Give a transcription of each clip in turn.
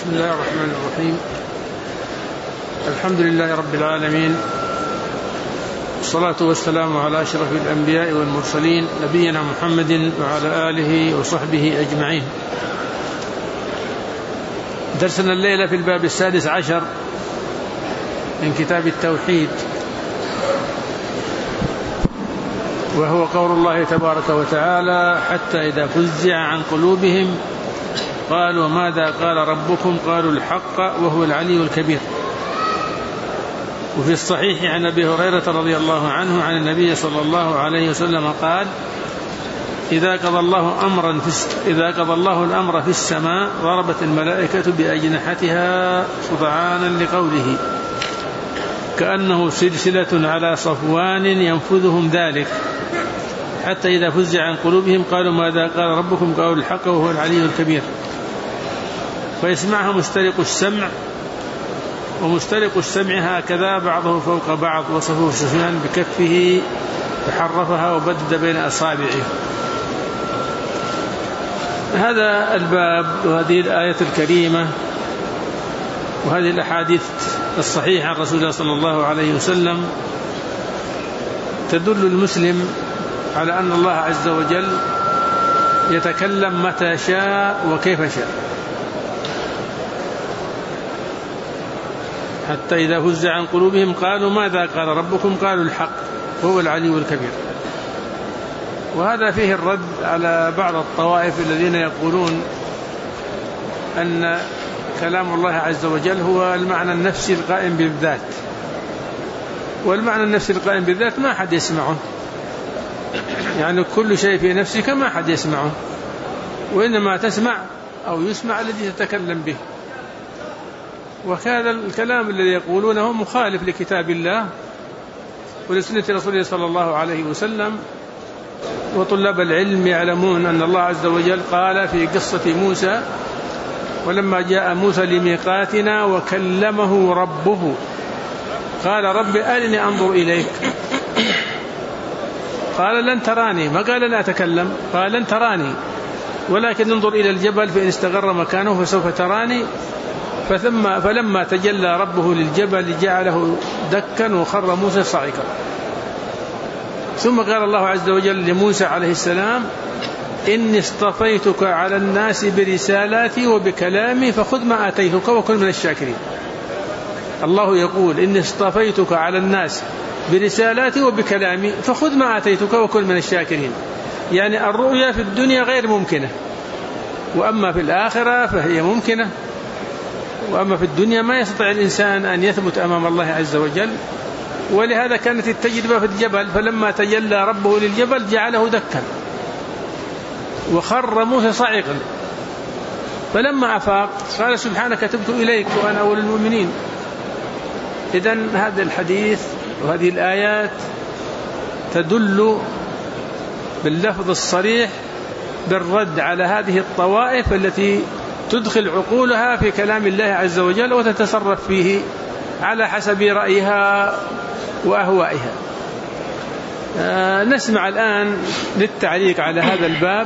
بسم الله الرحمن الرحيم. الحمد لله رب العالمين، والصلاة والسلام على أشرف الأنبياء والمرسلين نبينا محمد وعلى آله وصحبه أجمعين. درسنا الليلة في الباب 16 من كتاب التوحيد، وهو قول الله تبارك وتعالى: حتى إذا فزع عن قلوبهم قالوا ماذا قال ربكم قالوا الحق وهو العلي الكبير. وفي الصحيح عن أبي هريرة رضي الله عنه عن النبي صلى الله عليه وسلم قال: إذا قضى الله الأمر في السماء ضربت الملائكة بأجنحتها خضعانا لقوله، كأنه سلسلة على صفوان ينفذهم ذلك، حتى إذا فزع عن قلوبهم قالوا ماذا قال ربكم قالوا الحق وهو العلي الكبير. فيسمعها مسترق السمع، ومسترق السمع هكذا بعضه فوق بعض. وصفه سفيان بكفه فحرفها وبدد بين أصابعه. هذا الباب وهذه الآية الكريمة وهذه الأحاديث الصحيحة عن رسول الله صلى الله عليه وسلم تدل المسلم على أن الله عز وجل يتكلم متى شاء وكيف شاء. حتى إذا فزع عن قلوبهم قالوا ماذا قال ربكم قالوا الحق وهو العلي الكبير. وهذا فيه الرد على بعض الطوائف الذين يقولون أن كلام الله عز وجل هو المعنى النفسي القائم بالذات، والمعنى النفسي القائم بالذات ما حد يسمعه، يعني كل شيء في نفسك ما حد يسمعه، وإنما تسمع أو يسمع الذي تتكلم به. وهذا الكلام الذي يقولونه مخالف لكتاب الله ولسنة رسوله صلى الله عليه وسلم. وطلاب العلم يعلمون أن الله عز وجل قال في قصة موسى: ولما جاء موسى لميقاتنا وكلمه ربه قال رب أرني أنظر إليك، قال لن تراني، ما قال لا أتكلم، قال لن تراني ولكن انظر إلى الجبل فإن استقر مكانه فسوف تراني. فلما تجلى ربه للجبل جعله دكا وخر موسى صعقا. ثم قال الله عز وجل لموسى عليه السلام: إني اصطفيتك على الناس برسالاتي وبكلامي فخذ ما آتيتك وكن من الشاكرين. الله يقول: إني اصطفيتك على الناس برسالاتي وبكلامي فخذ ما آتيتك وكن من الشاكرين. يعني الرؤيا في الدنيا غير ممكنة، وأما في الآخرة فهي ممكنة. وأما في الدنيا ما يستطيع الإنسان أن يثبت أمام الله عز وجل. ولهذا كانت التجربة في الجبل، فلما تجلى ربه للجبل جعله دكا وخر موسى صاعقا. فلما أفاق قال: سبحانك تبت إليك وأنا أول المؤمنين. إذن هذا الحديث وهذه الآيات تدل باللفظ الصريح بالرد على هذه الطوائف التي تدخل عقولها في كلام الله عز وجل وتتصرف فيه على حسب رأيها وأهوائها. نسمع الآن للتعليق على هذا الباب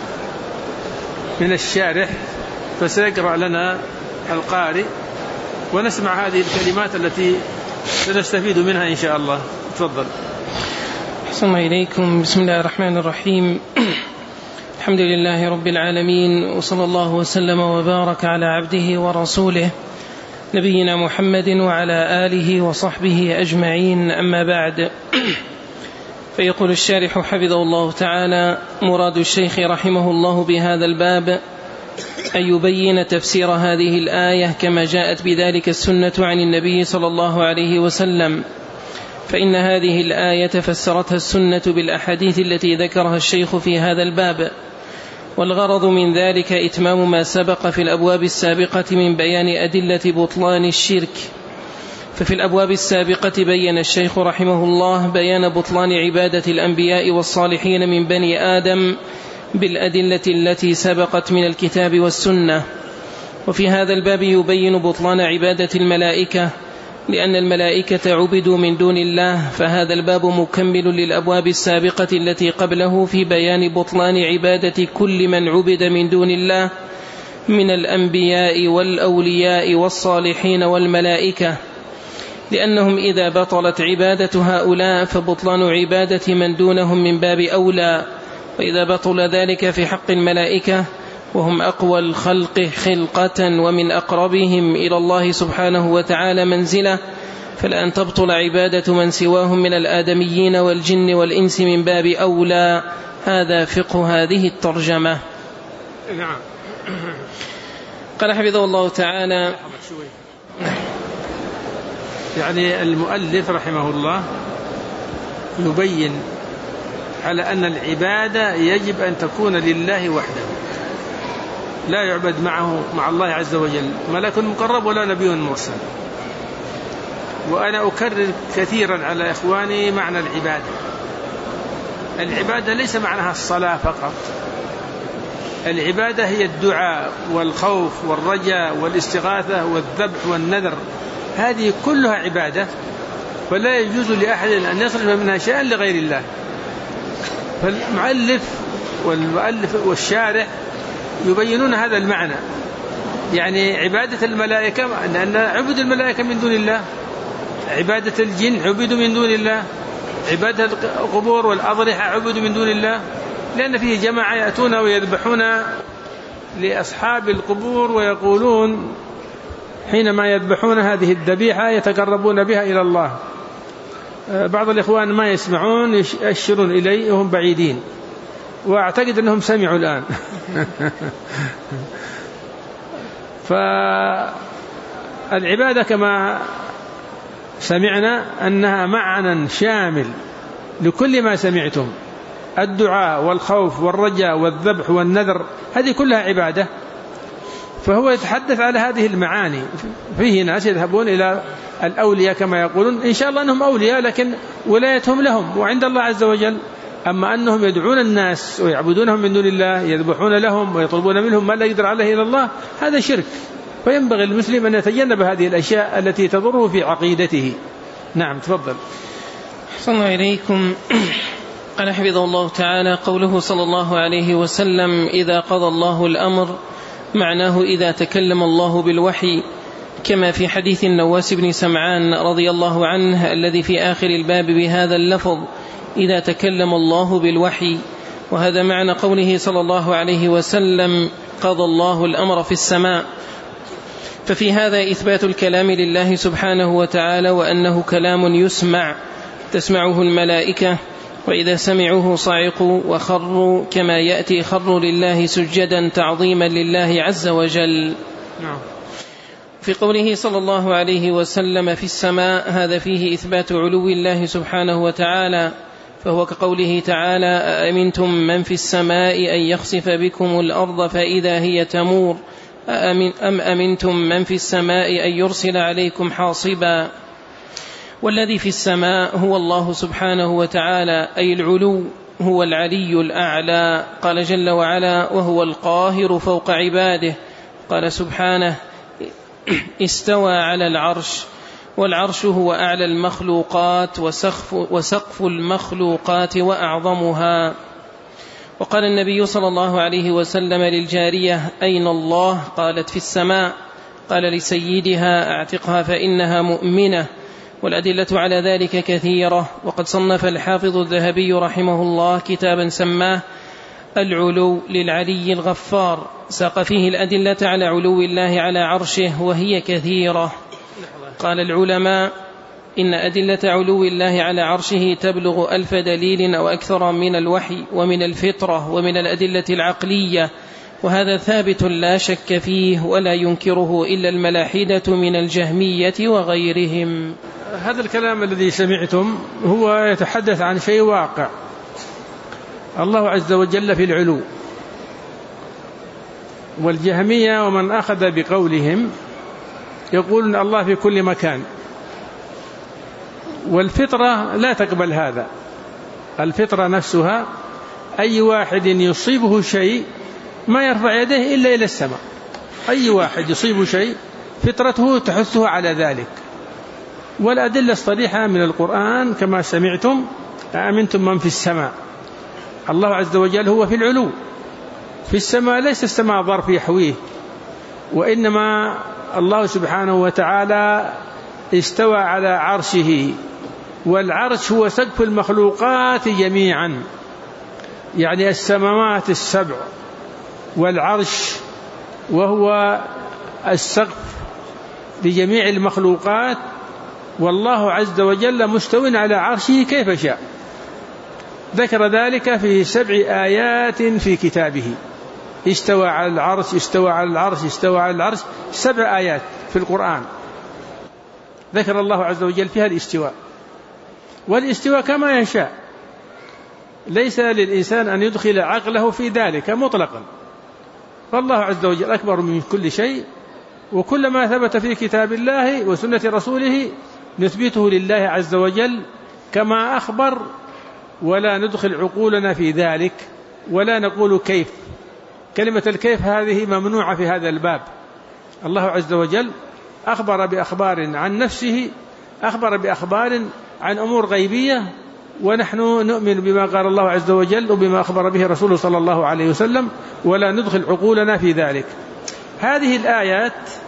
من الشارح، فسيقرأ لنا القارئ ونسمع هذه الكلمات التي سنستفيد منها إن شاء الله. تفضل. أحسن الله إليكم. بسم الله الرحمن الرحيم. الحمد لله رب العالمين، وصلى الله وسلم وبارك على عبده ورسوله نبينا محمد وعلى آله وصحبه أجمعين. أما بعد، فيقول الشارح حفظه الله تعالى: مراد الشيخ رحمه الله بهذا الباب أن يبين تفسير هذه الآية كما جاءت بذلك السنة عن النبي صلى الله عليه وسلم، فإن هذه الآية فسرتها السنة بالأحاديث التي ذكرها الشيخ في هذا الباب. والغرض من ذلك إتمام ما سبق في الأبواب السابقة من بيان أدلة بطلان الشرك. ففي الأبواب السابقة بين الشيخ رحمه الله بيان بطلان عبادة الأنبياء والصالحين من بني آدم بالأدلة التي سبقت من الكتاب والسنة. وفي هذا الباب يبين بطلان عبادة الملائكة، لأن الملائكة عبدوا من دون الله، فهذا الباب مكمل للأبواب السابقة التي قبله في بيان بطلان عبادة كل من عبد من دون الله، من الأنبياء والأولياء والصالحين والملائكة، لأنهم إذا بطلت عبادة هؤلاء فبطلان عبادة من دونهم من باب أولى، وإذا بطل ذلك في حق الملائكة وهم أقوى الخلق خلقة ومن أقربهم إلى الله سبحانه وتعالى منزلة، فلأن تبطل عبادة من سواهم من الآدميين والجن والإنس من باب أولى. هذا فقه هذه الترجمة. نعم. قال حفظه الله تعالى، يعني المؤلف رحمه الله يبين على أن العبادة يجب أن تكون لله وحده، لا يعبد مع الله عز وجل ملك مقرب ولا نبي مرسل. وأنا أكرر كثيرا على إخواني معنى العبادة ليس معناها الصلاة فقط. العبادة هي الدعاء والخوف والرجاء والاستغاثة والذبح والنذر، هذه كلها عبادة، فلا يجوز لأحد أن يصرف منها شيئا لغير الله. فالمؤلف والشارح يبينون هذا المعنى، يعني عبادة الملائكة لأن عبد الملائكة من دون الله، عبادة الجن عبدوا من دون الله، عبادة القبور والأضرحة عبدوا من دون الله، لأن فيه جماعة يأتون ويذبحون لأصحاب القبور ويقولون حينما يذبحون هذه الذبيحة يتقربون بها إلى الله. بعض الإخوان ما يسمعون يشيرون إلي وهم بعيدين، وأعتقد أنهم سمعوا الآن. فالعبادة كما سمعنا أنها معنى شامل لكل ما سمعتم، الدعاء والخوف والرجاء والذبح والنذر، هذه كلها عبادة. فهو يتحدث على هذه المعاني. فيه ناس يذهبون إلى الأولياء كما يقولون، إن شاء الله أنهم أولياء لكن ولايتهم لهم وعند الله عز وجل، أما أنهم يدعون الناس ويعبدونهم من دون الله، يذبحون لهم ويطلبون منهم ما لا يقدر عليه إلا الله، هذا شرك. فينبغي المسلم أن يتجنب هذه الأشياء التي تضره في عقيدته. نعم تفضل. أحسن إليكم. قال حفظه الله تعالى: قوله صلى الله عليه وسلم: إذا قضى الله الأمر، معناه إذا تكلم الله بالوحي، كما في حديث النواس بن سمعان رضي الله عنه الذي في آخر الباب بهذا اللفظ: إذا تكلم الله بالوحي. وهذا معنى قوله صلى الله عليه وسلم: قضى الله الأمر في السماء. ففي هذا إثبات الكلام لله سبحانه وتعالى، وأنه كلام يسمع تسمعه الملائكة، وإذا سمعوه صعقوا وخروا، كما يأتي: خروا لله سجدا تعظيما لله عز وجل. في قوله صلى الله عليه وسلم في السماء، هذا فيه إثبات علو الله سبحانه وتعالى، فهو كقوله تعالى: أأمنتم من في السماء أن يخسف بكم الأرض فإذا هي تمور، أم أمنتم من في السماء أن يرسل عليكم حاصبا. والذي في السماء هو الله سبحانه وتعالى، أي العلو، هو العلي الأعلى. قال جل وعلا: وهو القاهر فوق عباده. قال سبحانه: استوى على العرش. والعرش هو أعلى المخلوقات وسقف المخلوقات وأعظمها. وقال النبي صلى الله عليه وسلم للجارية: أين الله؟ قالت: في السماء. قال لسيدها: أعتقها فإنها مؤمنة. والأدلة على ذلك كثيرة، وقد صنف الحافظ الذهبي رحمه الله كتابا سماه العلو للعلي الغفار، ساق فيه الأدلة على علو الله على عرشه، وهي كثيرة. قال العلماء: إن أدلة علو الله على عرشه تبلغ 1000 دليل أو أكثر من الوحي ومن الفطرة ومن الأدلة العقلية، وهذا ثابت لا شك فيه، ولا ينكره إلا الملاحدة من الجهمية وغيرهم. هذا الكلام الذي سمعتم هو يتحدث عن شيء واقع. الله عز وجل في العلو، والجهمية ومن أخذ بقولهم يقولون الله في كل مكان، والفطرة لا تقبل هذا. الفطرة نفسها أي واحد يصيبه شيء ما يرفع يديه إلا إلى السماء، أي واحد يصيبه شيء فطرته تحثه على ذلك. والأدلة الصريحة من القرآن كما سمعتم: أأمنتم من في السماء. الله عز وجل هو في العلو، في السماء، ليس السماء ظرف يحويه وإنما الله سبحانه وتعالى استوى على عرشه، والعرش هو سقف المخلوقات جميعا، يعني السماوات السبع والعرش، وهو السقف لجميع المخلوقات، والله عز وجل مستو على عرشه كيف شاء. ذكر ذلك في 7 آيات في كتابه، استوى على العرش استوى على العرش استوى على العرش، 7 آيات في القرآن ذكر الله عز وجل فيها الاستواء، والاستواء كما يشاء، ليس للإنسان أن يدخل عقله في ذلك مطلقا، فالله عز وجل أكبر من كل شيء، وكل ما ثبت في كتاب الله وسنة رسوله نثبته لله عز وجل كما أخبر، ولا ندخل عقولنا في ذلك، ولا نقول كيف. كلمة الكيف هذه ممنوعة في هذا الباب. الله عز وجل أخبر بأخبار عن نفسه، أخبر بأخبار عن أمور غيبية، ونحن نؤمن بما قال الله عز وجل وبما أخبر به رسوله صلى الله عليه وسلم، ولا ندخل عقولنا في ذلك. هذه الآيات: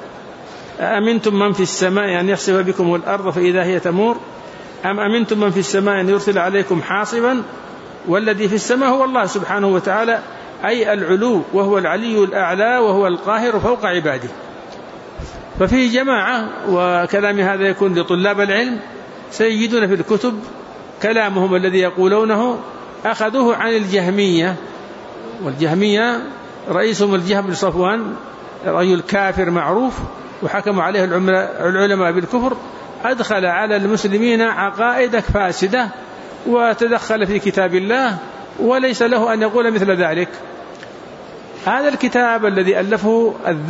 أأمنتم من في السماء أن يخسف بكم الأرض فإذا هي تمور، أم أمنتم من في السماء أن يرسل عليكم حاصبا، والذي في السماء هو الله سبحانه وتعالى، أي العلو، وهو العلي الأعلى، وهو القاهر فوق عباده. ففيه جماعة، وكلام هذا يكون لطلاب العلم، سيجدون في الكتب كلامهم الذي يقولونه أخذوه عن الجهمية، والجهمية رئيسهم الجهم بن صفوان، رجل كافر معروف، وحكموا عليه العلماء بالكفر، أدخل على المسلمين عقائد فاسدة، وتدخل في كتاب الله، وليس له أن يقول مثل ذلك. هذا الكتاب الذي ألفه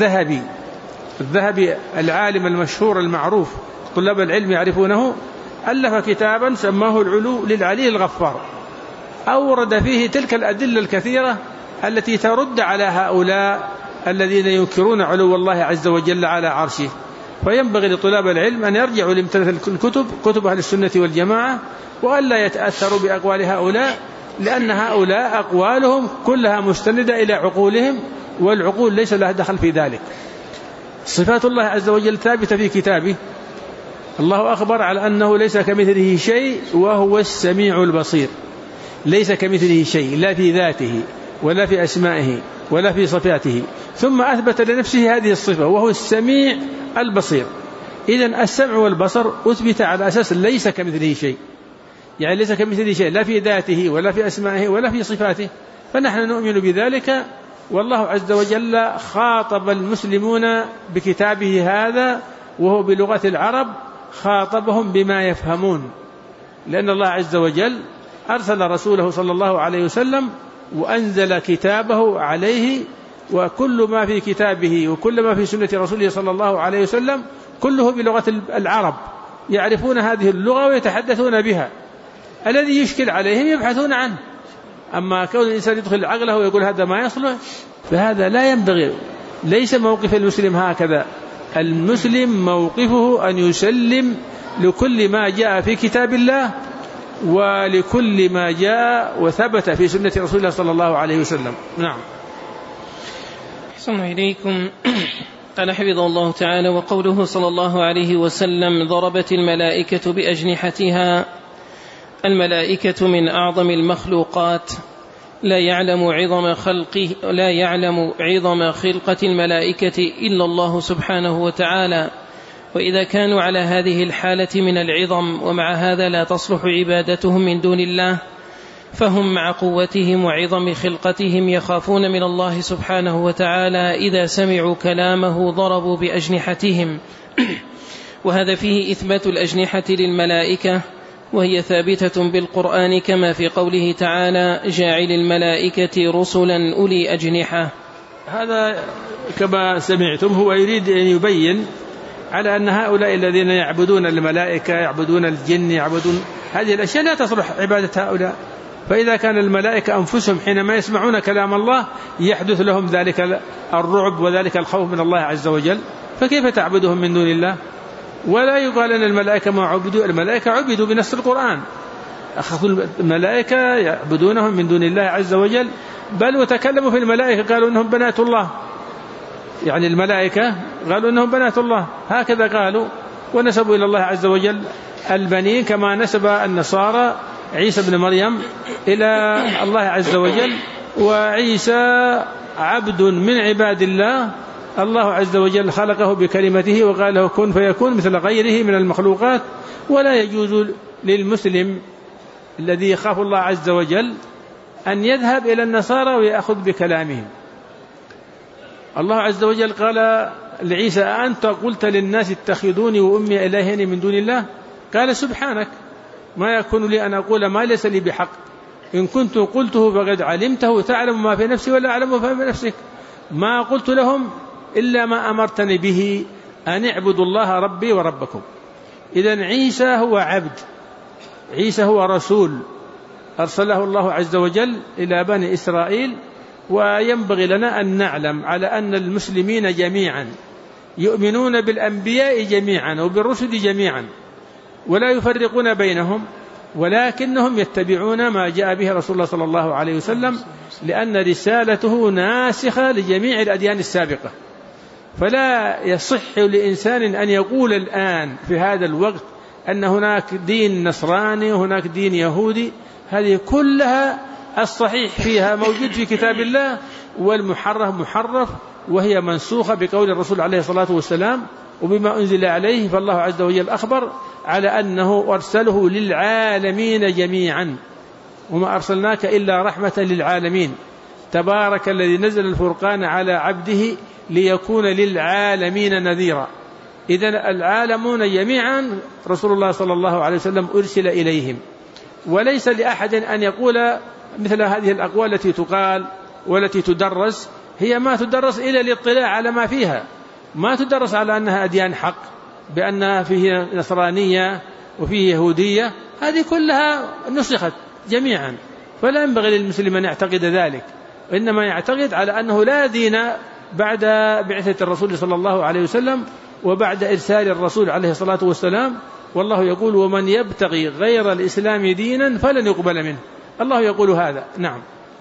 الذهبي العالم المشهور المعروف، طلاب العلم يعرفونه، ألف كتابا سماه العلو للعلي الغفار، أورد فيه تلك الأدلة الكثيرة التي ترد على هؤلاء الذين ينكرون علو الله عز وجل على عرشه. فينبغي لطلاب العلم أن يرجعوا لمثل كتب أهل السنة والجماعة، وألا يتأثروا بأقوال هؤلاء، لأن هؤلاء أقوالهم كلها مستندة إلى عقولهم، والعقول ليس لها دخل في ذلك. صفات الله عز وجل ثابتة في كتابه، الله أخبر على أنه ليس كمثله شيء وهو السميع البصير، ليس كمثله شيء لا في ذاته ولا في أسمائه ولا في صفاته، ثم أثبت لنفسه هذه الصفة وهو السميع البصير. إذن السمع والبصر أثبت على أساس ليس كمثله شيء، يعني ليس كمثله شيء لا في ذاته ولا في أسمائه ولا في صفاته، فنحن نؤمن بذلك. والله عز وجل خاطب المسلمون بكتابه هذا، وهو بلغة العرب، خاطبهم بما يفهمون، لأن الله عز وجل أرسل رسوله صلى الله عليه وسلم وأنزل كتابه عليه، وكل ما في كتابه وكل ما في سنة رسوله صلى الله عليه وسلم كله بلغة العرب، يعرفون هذه اللغة ويتحدثون بها. الذي يشكل عليهم يبحثون عنه، أما كون الإنسان يدخل عقله ويقول هذا ما يصلح، فهذا لا ينبغي. ليس موقف المسلم هكذا، المسلم موقفه أن يسلم لكل ما جاء في كتاب الله، ولكل ما جاء وثبت في سنة رسول الله صلى الله عليه وسلم. نعم. أحسن إليكم. قال حفظه الله تعالى: وقوله صلى الله عليه وسلم: ضربت الملائكة بأجنحتها. الملائكة من أعظم المخلوقات، لا يعلم عظم خلقة الملائكة إلا الله سبحانه وتعالى، وإذا كانوا على هذه الحالة من العظم ومع هذا لا تصلح عبادتهم من دون الله، فهم مع قوتهم وعظم خلقتهم يخافون من الله سبحانه وتعالى إذا سمعوا كلامه ضربوا بأجنحتهم. وهذا فيه إثبات الأجنحة للملائكة، وهي ثابتة بالقرآن، كما في قوله تعالى: جاعل الملائكة رسلا أولي أجنحة. هذا كما سمعتم هو يريد أن يبين على أن هؤلاء الذين يعبدون الملائكة، يعبدون الجن، يعبدون هذه الأشياء، لا تصلح عبادة هؤلاء. فإذا كان الملائكة أنفسهم حينما يسمعون كلام الله يحدث لهم ذلك الرعب وذلك الخوف من الله عز وجل، فكيف تعبدهم من دون الله؟ ولا يقال أن الملائكة ما عبدوا، الملائكة عبدوا بنص القرآن، أخذوا الملائكة يعبدونهم من دون الله عز وجل، بل وتكلموا في الملائكة قالوا إنهم بنات الله، يعني الملائكة قالوا إنهم بنات الله، هكذا قالوا ونسبوا إلى الله عز وجل البنين، كما نسب النصارى عيسى بن مريم إلى الله عز وجل. وعيسى عبد من عباد الله، الله عز وجل خلقه بكلمته وقال له كن فيكون مثل غيره من المخلوقات. ولا يجوز للمسلم الذي يخاف الله عز وجل أن يذهب إلى النصارى ويأخذ بكلامهم. الله عز وجل قال لعيسى أنت قلت للناس اتخذوني وأمي إلهين من دون الله؟ قال سبحانك ما يكون لي أن أقول ما ليس لي بحق، إن كنت قلته فقد علمته تعلم ما في نفسي ولا أعلم ما في نفسك، ما قلت لهم إلا ما أمرتني به أن اعبدوا الله ربي وربكم. إذن عيسى هو عبد، عيسى هو رسول أرسله الله عز وجل إلى بني إسرائيل. وينبغي لنا أن نعلم على أن المسلمين جميعا يؤمنون بالأنبياء جميعا وبالرسل جميعا ولا يفرقون بينهم، ولكنهم يتبعون ما جاء به رسول الله صلى الله عليه وسلم، لأن رسالته ناسخة لجميع الأديان السابقة. فلا يصح لإنسان أن يقول الآن في هذا الوقت أن هناك دين نصراني وهناك دين يهودي، هذه كلها الصحيح فيها موجود في كتاب الله، والمحرف محرف، وهي منسوخة بقول الرسول عليه الصلاة والسلام وبما أنزل عليه. فالله عز وجل أخبر على أنه أرسله للعالمين جميعا، وما أرسلناك إلا رحمة للعالمين، تبارك الذي نزل الفرقان على عبده ليكون للعالمين نذيرا. إذن العالمون جميعا رسول الله صلى الله عليه وسلم أرسل إليهم، وليس لأحد أن يقول مثل هذه الأقوال التي تقال والتي تدرس، هي ما تدرس إلا للاطلاع على ما فيها، ما تدرس على أنها أديان حق، بأنها فيه نصرانية وفيه يهودية، هذه كلها نسخت جميعا. فلا ينبغي للمسلم أن يعتقد ذلك، وإنما يعتقد على أنه لا دين بعد بعثة الرسول صلى الله عليه وسلم وبعد إرسال الرسول عليه الصلاة والسلام. والله يقول ومن يبتغي غير الإسلام دينا فلن يقبل منه، الله يقول هذا. نعم.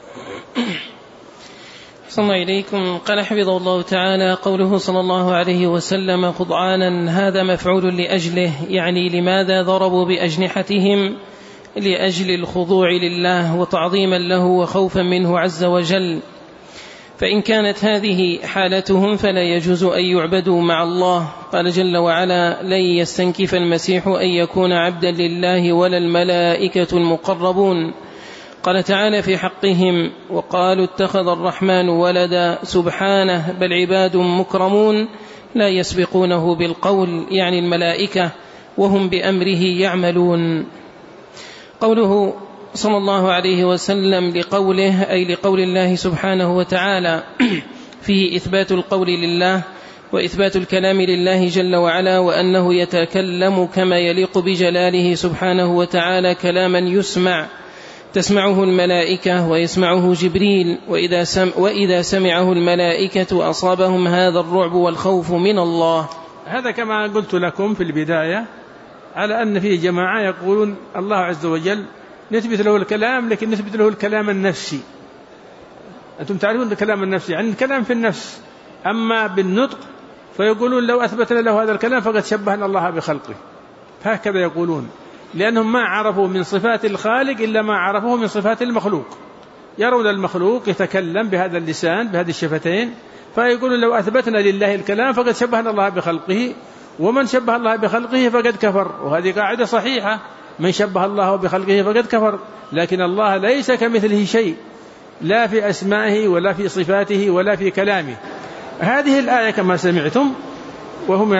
صلى الله إليكم. قال حفظه الله تعالى قوله صلى الله عليه وسلم خضعانا، هذا مفعول لأجله، يعني لماذا ضربوا بأجنحتهم؟ لأجل الخضوع لله وتعظيما له وخوفا منه عز وجل. فإن كانت هذه حالتهم فلا يجوز أن يعبدوا مع الله. قال جل وعلا لن يستنكف المسيح أن يكون عبدا لله ولا الملائكة المقربون. قال تعالى في حقهم وقالوا اتخذ الرحمن ولدا، سبحانه بل عباد مكرمون لا يسبقونه بالقول، يعني الملائكة، وهم بأمره يعملون. قوله صلى الله عليه وسلم لقوله أي لقول الله سبحانه وتعالى فيه إثبات القول لله وإثبات الكلام لله جل وعلا، وأنه يتكلم كما يليق بجلاله سبحانه وتعالى كلاما يسمع، تسمعه الملائكة ويسمعه جبريل، وإذا سمعه الملائكة أصابهم هذا الرعب والخوف من الله. هذا كما قلت لكم في البداية على أن فيه جماعة يقولون الله عز وجل نثبت له الكلام، لكن نثبت له الكلام النفسي. أنتم تعرفون الكلام النفسي يعني الكلام في النفس، أما بالنطق فيقولون لو أثبتنا له هذا الكلام فقد شبهنا الله بخلقه، هكذا يقولون، لأنهم ما عرفوا من صفات الخالق إلا ما عرفوه من صفات المخلوق. يرون المخلوق يتكلم بهذا اللسان بهذه الشفتين، فيقولون لو أثبتنا لله الكلام فقد شبهنا الله بخلقه، ومن شبه الله بخلقه فقد كفر. وهذه قاعدة صحيحة، من شبه الله بخلقه فقد كفر. لكن الله ليس كمثله شيء، لا في أسمائه ولا في صفاته ولا في كلامه. هذه الآية كما سمعتم وهم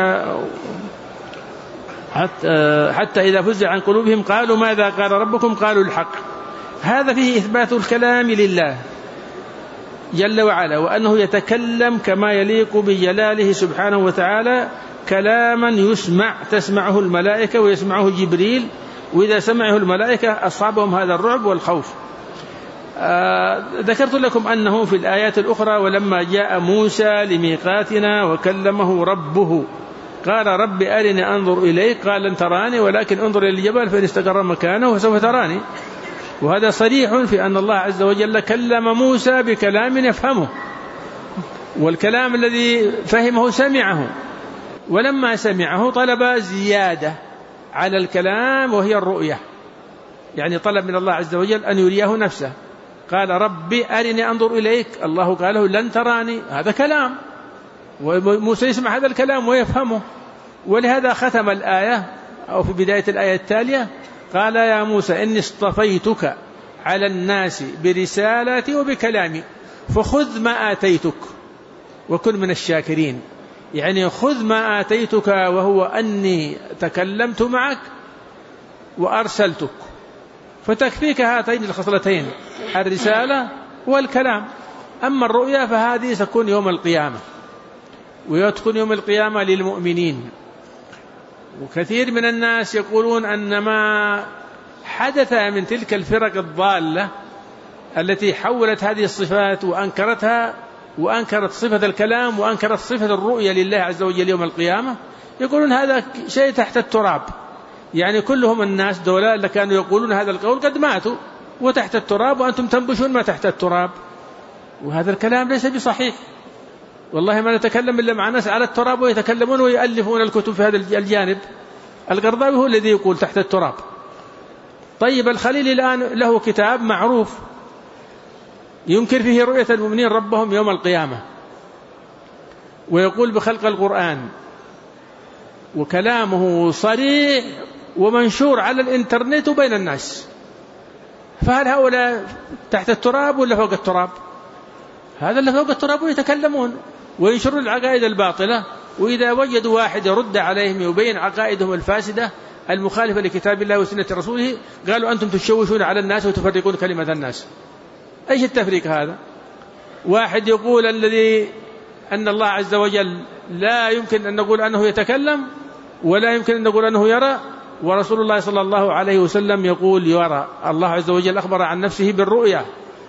حتى إذا فزع عن قلوبهم قالوا ماذا قال ربكم قالوا الحق. هذا فيه إثبات الكلام لله جل وعلا، وأنه يتكلم كما يليق بجلاله سبحانه وتعالى كلاما يسمع، تسمعه الملائكة ويسمعه جبريل، وإذا سمعه الملائكة أصابهم هذا الرعب والخوف. ذكرت لكم أنه في الآيات الأخرى ولما جاء موسى لميقاتنا وكلمه ربه قال رب أرني أنظر إليك قال لن تراني ولكن انظر إلى الجبل فإن استقر مكانه فسوف تراني. وهذا صريح في أن الله عز وجل كلم موسى بكلام يفهمه، والكلام الذي فهمه سمعه، ولما سمعه طلب زيادة على الكلام وهي الرؤية، يعني طلب من الله عز وجل أن يريه نفسه. قال ربي أرني أنظر إليك، الله قال له لن تراني، هذا كلام، وموسى يسمع هذا الكلام ويفهمه. ولهذا ختم الآية أو في بداية الآية التالية قال يا موسى إني اصطفيتك على الناس برسالتي وبكلامي فخذ ما آتيتك وكن من الشاكرين. يعني خذ ما آتيتك وهو أني تكلمت معك وأرسلتك، فتكفيك هاتين الخصلتين الرسالة والكلام. أما الرؤيا فهذه ستكون يوم القيامة، ويتكون يوم القيامة للمؤمنين. وكثير من الناس يقولون أن ما حدث من تلك الفرق الضالة التي حولت هذه الصفات وأنكرتها، وأنكرت صفة الكلام وأنكرت صفة الرؤية لله عز وجل يوم القيامة، يقولون هذا شيء تحت التراب. يعني كلهم الناس دولة اللي كانوا يقولون هذا القول قد ماتوا وتحت التراب، وأنتم تنبشون ما تحت التراب. وهذا الكلام ليس بصحيح، والله ما نتكلم إلا مع ناس على التراب ويتكلمون ويؤلفون الكتب في هذا الجانب. القرضاوي هو الذي يقول تحت التراب. طيب الخليل الآن له كتاب معروف ينكر فيه رؤية المؤمنين ربهم يوم القيامة، ويقول بخلق القرآن، وكلامه صريح ومنشور على الإنترنت وبين الناس. فهل هؤلاء تحت التراب ولا فوق التراب؟ هذا اللي فوق التراب ويتكلمون وينشرون العقائد الباطلة، وإذا وجدوا واحد يرد عليهم يبين عقائدهم الفاسدة المخالفة لكتاب الله وسنة رسوله قالوا أنتم تشوشون على الناس وتفرقون كلمة الناس. أيش التفريق هذا؟ واحد يقول أن الله عز وجل لا يمكن أن نقول أنه يتكلم ولا يمكن أن نقول أنه يرى، ورسول الله صلى الله عليه وسلم يقول يرى. الله عز وجل أخبر عن نفسه بالرؤيا،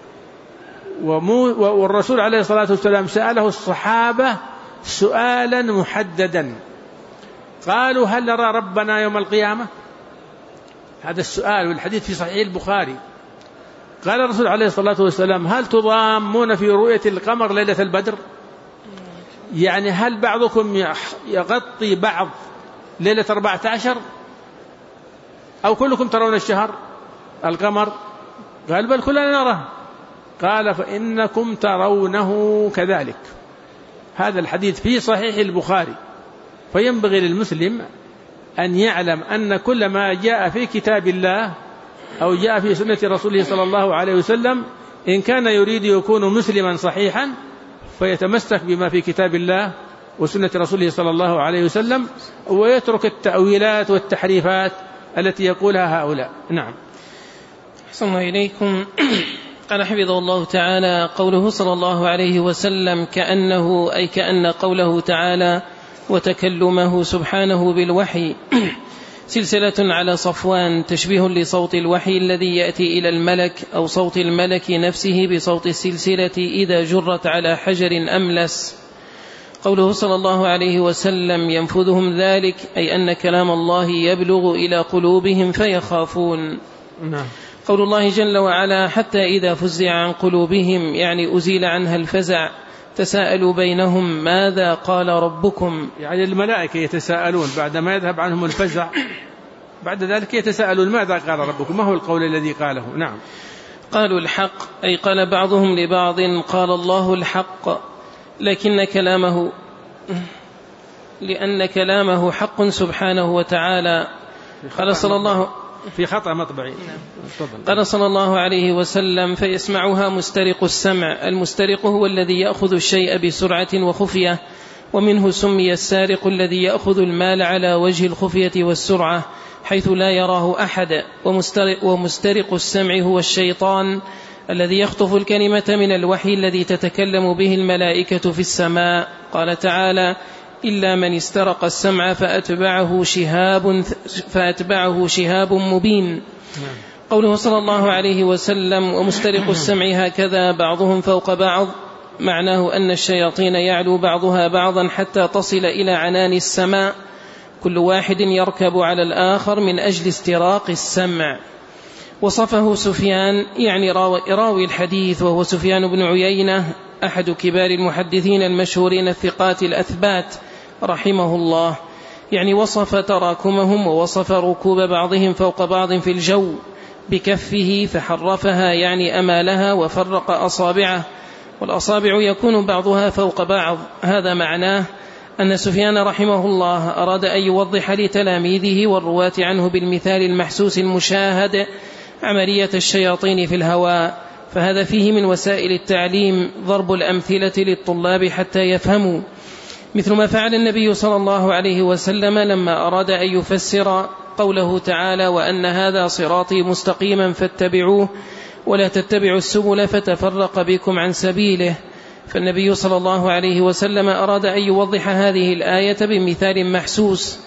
والرسول عليه الصلاة والسلام سأله الصحابة سؤالا محددا، قالوا هل نرى ربنا يوم القيامة؟ هذا السؤال، والحديث في صحيح البخاري. قال الرسول عليه الصلاة والسلام هل تضامون في رؤية القمر ليلة البدر؟ يعني هل بعضكم يغطي بعض ليلة 14 أو كلكم ترون الشهر القمر؟ قال بل كلنا نراه. قال فإنكم ترونه كذلك. هذا الحديث في صحيح البخاري. فينبغي للمسلم أن يعلم أن كل ما جاء في كتاب الله أو جاء في سنة رسوله صلى الله عليه وسلم إن كان يريد يكون مسلما صحيحا فيتمسك بما في كتاب الله وسنة رسوله صلى الله عليه وسلم، ويترك التأويلات والتحريفات التي يقولها هؤلاء. نعم. أحسن الله إليكم. قال حفظه الله تعالى قوله صلى الله عليه وسلم كأن قوله تعالى وتكلمه سبحانه بالوحي سلسلة على صفوان، تشبيه لصوت الوحي الذي يأتي إلى الملك أو صوت الملك نفسه بصوت السلسلة إذا جرت على حجر أملس. قوله صلى الله عليه وسلم ينفذهم ذلك، أي أن كلام الله يبلغ إلى قلوبهم فيخافون. نعم. قول الله جل وعلا حتى إذا فزع عن قلوبهم، يعني أزيل عنها الفزع، تساءلوا بينهم ماذا قال ربكم. يعني الملائكة يتساءلون بعد ما يذهب عنهم الفزع، بعد ذلك يتساءلون ماذا قال ربكم، ما هو القول الذي قاله. نعم. قالوا الحق، أي قال بعضهم لبعض قال الله الحق، لأن كلامه حق سبحانه وتعالى. قال صلى الله في خطأ مطبعي. قال صلى الله عليه وسلم فيسمعها مسترق السمع. المسترق هو الذي يأخذ الشيء بسرعة وخفية، ومنه سمي السارق الذي يأخذ المال على وجه الخفية والسرعة حيث لا يراه أحد. ومسترق السمع هو الشيطان الذي يخطف الكلمة من الوحي الذي تتكلم به الملائكة في السماء. قال تعالى إلا من استرق السمع فأتبعه شهاب مبين. قوله صلى الله عليه وسلم ومسترق السمع هكذا بعضهم فوق بعض، معناه أن الشياطين يعلو بعضها بعضا حتى تصل إلى عنان السماء، كل واحد يركب على الآخر من أجل استراق السمع. وصفه سفيان يعني راوي الحديث، وهو سفيان بن عيينة أحد كبار المحدثين المشهورين الثقات الأثبات رحمه الله، يعني وصف تراكمهم ووصف ركوب بعضهم فوق بعض في الجو بكفه فحرفها يعني أمالها وفرق أصابعه، والأصابع يكون بعضها فوق بعض. هذا معناه أن سفيان رحمه الله أراد أن يوضح لتلاميذه والرواة عنه بالمثال المحسوس المشاهد عملية الشياطين في الهواء، فهذا فيه من وسائل التعليم ضرب الأمثلة للطلاب حتى يفهموا، مثل ما فعل النبي صلى الله عليه وسلم لما أراد أن يفسر قوله تعالى: وأن هذا صراطي مستقيما فاتبعوه ولا تتبعوا السبل فتفرق بكم عن سبيله. فالنبي صلى الله عليه وسلم أراد أن يوضح هذه الآية بمثال محسوس،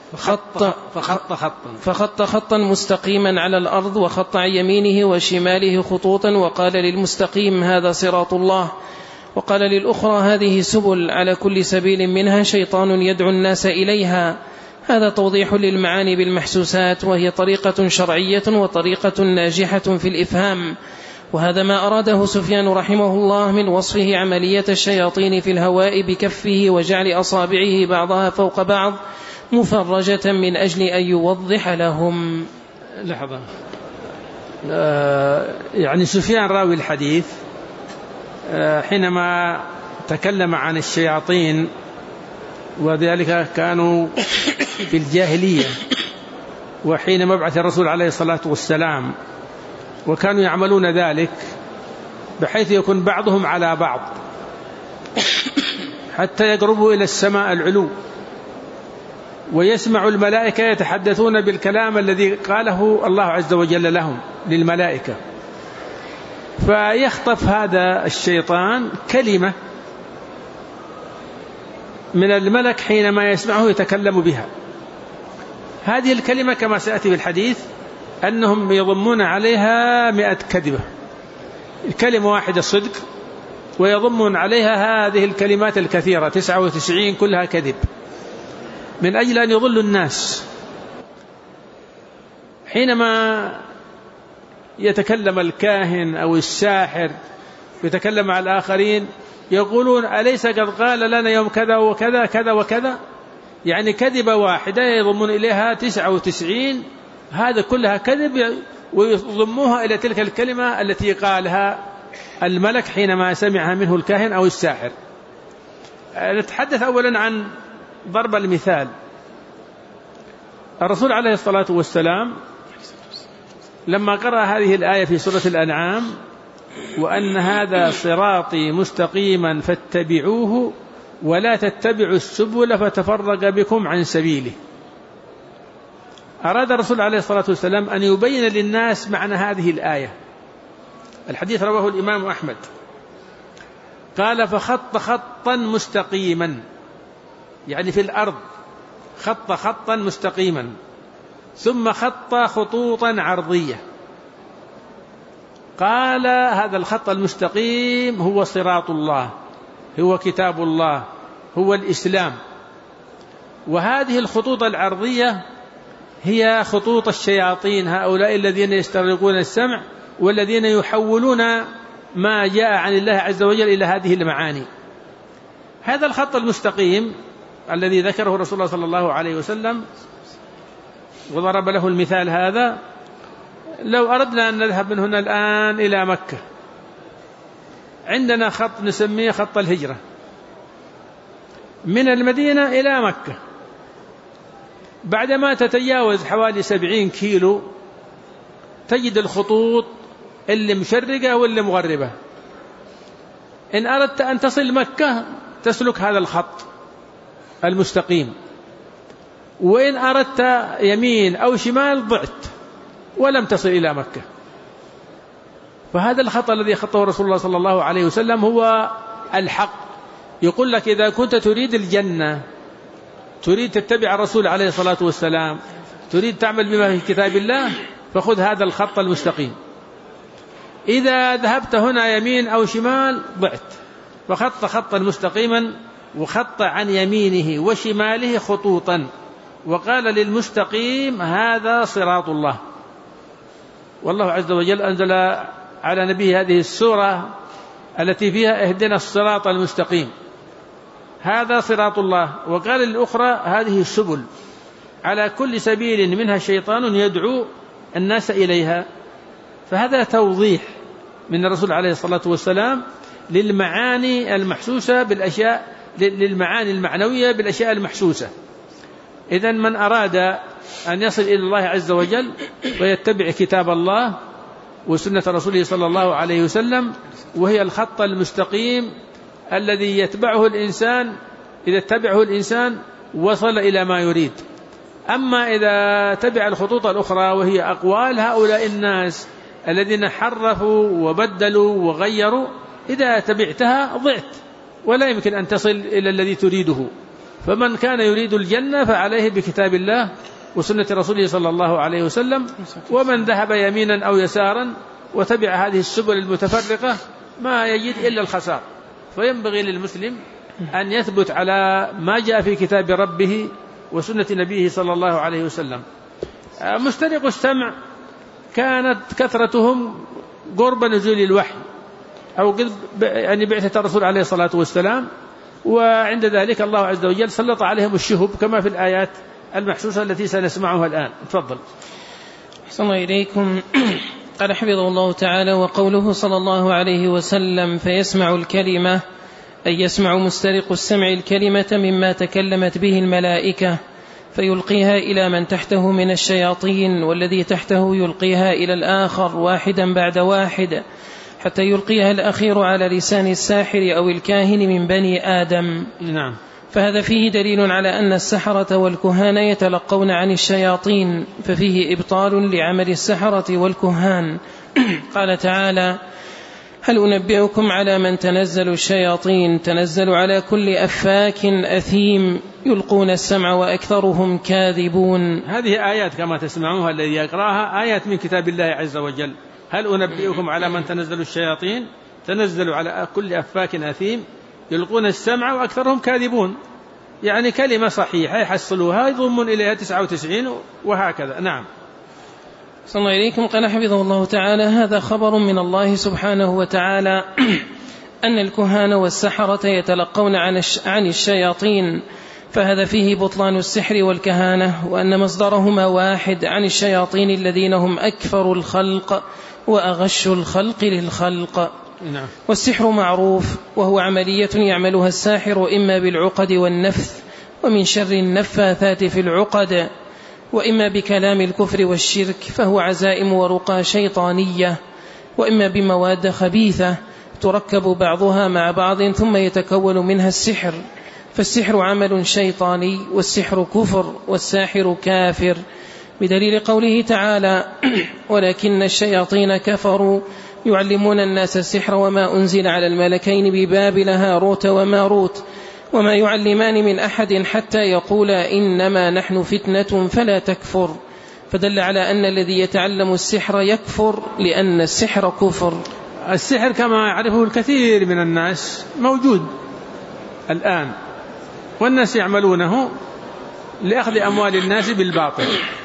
فخط خطا مستقيما على الأرض وخط عن يمينه وشماله خطوطا، وقال للمستقيم هذا صراط الله، وقال للأخرى هذه سبل، على كل سبيل منها شيطان يدعو الناس إليها. هذا توضيح للمعاني بالمحسوسات، وهي طريقة شرعية وطريقة ناجحة في الإفهام، وهذا ما أراده سفيان رحمه الله من وصفه عملية الشياطين في الهواء بكفه وجعل أصابعه بعضها فوق بعض مفرجة من أجل أن يوضح لهم. لحظة، يعني سفيان راوي الحديث حينما تكلم عن الشياطين، وذلك كانوا في الجاهلية وحين مبعث الرسول عليه الصلاة والسلام، وكانوا يعملون ذلك بحيث يكون بعضهم على بعض حتى يقربوا إلى السماء العلو، ويسمع الملائكة يتحدثون بالكلام الذي قاله الله عز وجل لهم للملائكة، فيخطف هذا الشيطان كلمة من الملك حينما يسمعه يتكلم بها. هذه الكلمة كما سيأتي بالحديث أنهم يضمون عليها 100 كذبة، الكلمة واحدة صدق، ويضمون عليها هذه الكلمات الكثيرة 99 كلها كذب، من أجل أن يضلوا الناس. حينما يتكلم الكاهن أو الساحر يتكلم مع الآخرين يقولون: أليس قد قال لنا يوم كذا وكذا كذا وكذا؟ يعني كذبة واحدة يضمون إليها 99، هذا كلها كذب، ويضموها إلى تلك الكلمة التي قالها الملك حينما سمعها منه الكاهن أو الساحر. نتحدث أولا عن ضرب المثال. الرسول عليه الصلاة والسلام لما قرأ هذه الآية في سورة الأنعام: وأن هذا صراطي مستقيما فاتبعوه ولا تتبعوا السبل فتفرق بكم عن سبيله، أراد الرسول عليه الصلاة والسلام أن يبين للناس معنى هذه الآية. الحديث رواه الإمام أحمد، قال: فخط خطا مستقيما، يعني في الأرض خط خطا مستقيما، ثم خط خطوطا عرضية. قال: هذا الخط المستقيم هو صراط الله، هو كتاب الله، هو الإسلام. وهذه الخطوط العرضية هي خطوط الشياطين، هؤلاء الذين يسترقون السمع والذين يحولون ما جاء عن الله عز وجل إلى هذه المعاني. هذا الخط المستقيم الذي ذكره رسول الله صلى الله عليه وسلم وضرب له المثال هذا، لو أردنا أن نذهب من هنا الآن إلى مكة، عندنا خط نسميه خط الهجرة من المدينة إلى مكة، بعدما تتجاوز حوالي 70 كيلو تجد الخطوط اللي مشرقة واللي مغربة. إن أردت أن تصل مكة تسلك هذا الخط المستقيم، وإن أردت يمين أو شمال ضعت ولم تصل إلى مكة. فهذا الخط الذي خطه رسول الله صلى الله عليه وسلم هو الحق. يقول لك: إذا كنت تريد الجنة، تريد تتبع الرسول عليه الصلاة والسلام، تريد تعمل بما في كتاب الله، فخذ هذا الخط المستقيم. إذا ذهبت هنا يمين أو شمال ضعت. فخط خطا مستقيما، وخط عن يمينه وشماله خطوطا، وقال للمستقيم: هذا صراط الله. والله عز وجل أنزل على نبيه هذه السورة التي فيها اهدنا الصراط المستقيم، هذا صراط الله. وقال الأخرى هذه السبل، على كل سبيل منها شيطان يدعو الناس إليها. فهذا توضيح من الرسول عليه الصلاة والسلام للمعاني المحسوسة بالأشياء، للمعاني المعنوية بالأشياء المحسوسة. إذن من أراد أن يصل إلى الله عز وجل ويتبع كتاب الله وسنة رسوله صلى الله عليه وسلم، وهي الخط المستقيم الذي يتبعه الإنسان، إذا اتبعه الإنسان وصل إلى ما يريد. أما إذا تبع الخطوط الأخرى وهي أقوال هؤلاء الناس الذين حرفوا وبدلوا وغيروا، إذا تبعتها ضعت ولا يمكن أن تصل إلى الذي تريده. فمن كان يريد الجنة فعليه بكتاب الله وسنة رسوله صلى الله عليه وسلم، ومن ذهب يمينا أو يسارا وتبع هذه السبل المتفرقة ما يجد إلا الخسار. فينبغي للمسلم أن يثبت على ما جاء في كتاب ربه وسنة نبيه صلى الله عليه وسلم. مسترق السمع كانت كثرتهم قرب نزول الوحي أو يعني بعثة الرسول عليه الصلاة والسلام، وعند ذلك الله عز وجل سلط عليهم الشهب كما في الآيات المحسوسة التي سنسمعها الآن. تفضل. أحسن الله إليكم. قال حفظه الله تعالى: وقوله صلى الله عليه وسلم فيسمع الكلمة، أي يسمع مسترق السمع الكلمة مما تكلمت به الملائكة فيلقيها إلى من تحته من الشياطين، والذي تحته يلقيها إلى الآخر واحدا بعد واحد حتى يلقيها الأخير على لسان الساحر أو الكاهن من بني آدم. نعم. فهذا فيه دليل على أن السحرة والكهان يتلقون عن الشياطين، ففيه إبطال لعمل السحرة والكهان. قال تعالى: هل أنبئكم على من تنزل الشياطين؟ تنزل على كل أفاك أثيم يلقون السمع وأكثرهم كاذبون. هذه آيات كما تسمعوها الذي يقرأها آيات من كتاب الله عز وجل. هل أنبئكم على من تنزل الشياطين؟ تنزل على كل أفاك أثيم يلقون السمع وأكثرهم كاذبون، يعني كلمة صحيحة يحصلوها يضمون إليها 99 وهكذا. نعم. صلى الله عليكم. قال حفظه الله تعالى: هذا خبر من الله سبحانه وتعالى أن الكهان والسحرة يتلقون عن الشياطين، فهذا فيه بطلان السحر والكهانة، وأن مصدرهما واحد عن الشياطين الذين هم أكفر الخلق وأغش الخلق للخلق. نعم. والسحر معروف، وهو عملية يعملها الساحر إما بالعقد والنفث ومن شر النفاثات في العقد، وإما بكلام الكفر والشرك فهو عزائم ورقى شيطانية، وإما بمواد خبيثة تركب بعضها مع بعض ثم يتكون منها السحر. فالسحر عمل شيطاني، والسحر كفر، والساحر كافر، بدليل قوله تعالى: ولكن الشياطين كفروا يعلمون الناس السحر وما أنزل على الملكين ببابل هاروت وماروت وما يعلمان من أحد حتى يقولا إنما نحن فتنة فلا تكفر. فدل على أن الذي يتعلم السحر يكفر لأن السحر كفر. السحر كما يعرفه الكثير من الناس موجود الآن، والناس يعملونه لأخذ أموال الناس بالباطل،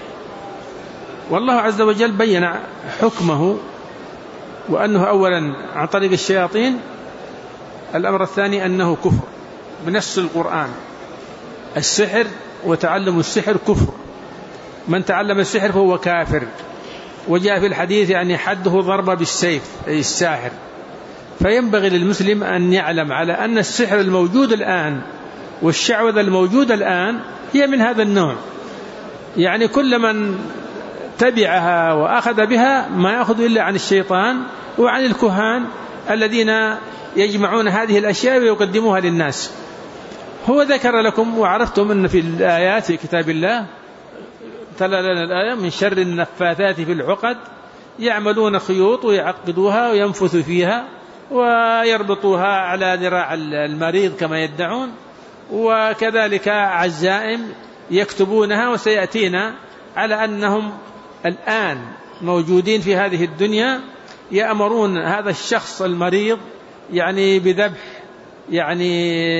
والله عز وجل بين حكمه وأنه أولا عن طريق الشياطين، الأمر الثاني أنه كفر بنص القرآن. السحر وتعلم السحر كفر، من تعلم السحر فهو كافر، وجاء في الحديث يعني حده ضرب بالسيف أي الساحر. فينبغي للمسلم أن يعلم على أن السحر الموجود الآن والشعوذة الموجودة الآن هي من هذا النوع، يعني كل من تبعها وأخذ بها ما يأخذ إلا عن الشيطان وعن الكهان الذين يجمعون هذه الأشياء ويقدموها للناس. هو ذكر لكم وعرفتم أن في الآيات في كتاب الله تلا لنا الآية: من شر النفاثات في العقد، يعملون خيوط ويعقدوها وينفثوا فيها ويربطوها على ذراع المريض كما يدعون، وكذلك عزائم يكتبونها، وسيأتينا على أنهم الآن موجودين في هذه الدنيا يأمرون هذا الشخص المريض يعني بذبح يعني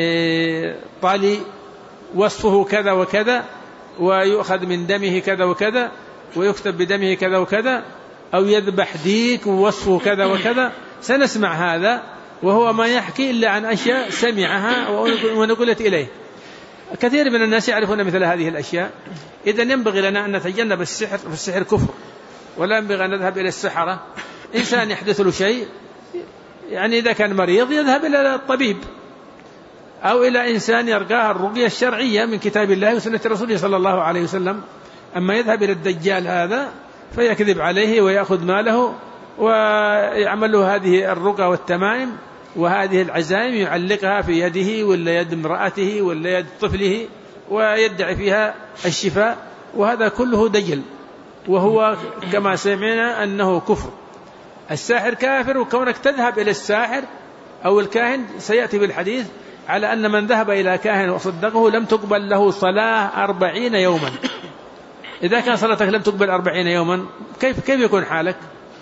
طلي وصفه كذا وكذا، ويؤخذ من دمه كذا وكذا، ويكتب بدمه كذا وكذا، أو يذبح ديك ووصفه كذا وكذا، سنسمع هذا وهو ما يحكي إلا عن أشياء سمعها ونقلت إليه. كثير من الناس يعرفون مثل هذه الأشياء. إذن ينبغي لنا أن نتجنب السحر، فالسحر كفر، ولا ينبغي أن نذهب إلى السحرة. إنسان يحدث له شيء، يعني إذا كان مريض يذهب إلى الطبيب، أو إلى إنسان يرقاه الرقية الشرعية من كتاب الله وسنة رسوله صلى الله عليه وسلم. أما يذهب إلى الدجال هذا فيكذب عليه ويأخذ ماله ويعمل له هذه الرقى والتمائم وهذه العزائم، يعلقها في يده ولا يد امرأته ولا يد طفله ويدعي فيها الشفاء، وهذا كله دجل، وهو كما سمعنا أنه كفر. الساحر كافر، وكونك تذهب إلى الساحر أو الكاهن سيأتي بالحديث على أن من ذهب إلى كاهن وصدقه لم تقبل له صلاة 40 يوما. إذا كان صلاتك لم تقبل 40 يوما كيف يكون حالك؟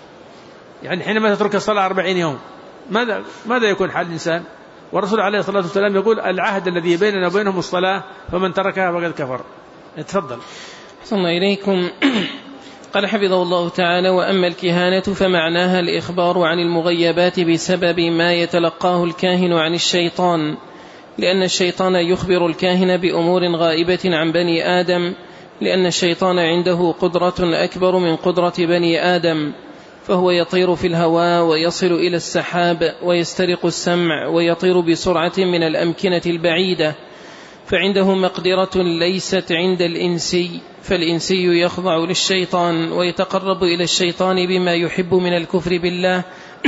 يعني حينما تترك الصلاة 40 يوم ماذا يكون حال الإنسان؟ والرسول عليه الصلاة والسلام يقول العهد الذي بيننا وبينهم الصلاة، فمن تركها فقد كفر. تفضل. صلى إليكم. قال حفظه الله تعالى: وأما الكهانة فمعناها الإخبار عن المغيبات بسبب ما يتلقاه الكاهن عن الشيطان، لأن الشيطان يخبر الكاهن بأمور غائبة عن بني آدم، لأن الشيطان عنده قدرة أكبر من قدرة بني آدم، فهو يطير في الهواء ويصل إلى السحاب ويسترق السمع ويطير بسرعة من الأمكنة البعيدة، فعنده مقدرة ليست عند الإنسي، فالإنسي يخضع للشيطان ويتقرب إلى الشيطان بما يحب من الكفر بالله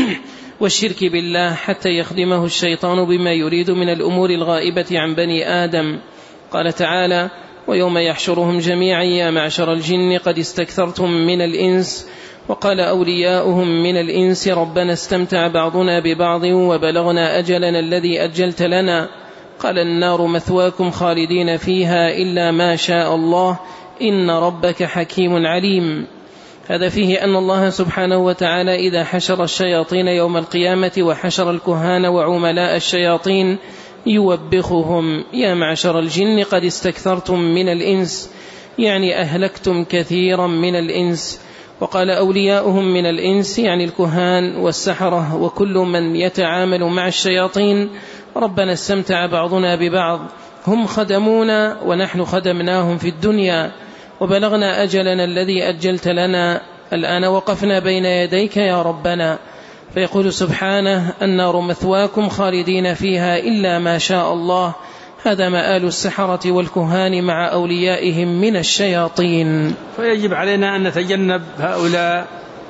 والشرك بالله، حتى يخدمه الشيطان بما يريد من الأمور الغائبة عن بني آدم. قال تعالى: ويوم يحشرهم جميعا يا معشر الجن قد استكثرتم من الإنس. وقال أولياؤهم من الإنس: ربنا استمتع بعضنا ببعض وبلغنا أجلنا الذي أجلت لنا. قال: النار مثواكم خالدين فيها إلا ما شاء الله إن ربك حكيم عليم. هذا فيه أن الله سبحانه وتعالى إذا حشر الشياطين يوم القيامة وحشر الكهان وعملاء الشياطين يوبخهم: يا معشر الجن قد استكثرتم من الإنس، يعني أهلكتم كثيرا من الإنس. وقال أولياؤهم من الإنس يعني الكهان والسحرة وكل من يتعامل مع الشياطين: ربنا استمتع بعضنا ببعض، هم خدمونا ونحن خدمناهم في الدنيا، وبلغنا أجلنا الذي أجلت لنا، الآن وقفنا بين يديك يا ربنا. فيقول سبحانه: النار مثواكم خالدين فيها إلا ما شاء الله. هذا مآل السحرة والكهان مع أوليائهم من الشياطين. فيجب علينا أن نتجنب هؤلاء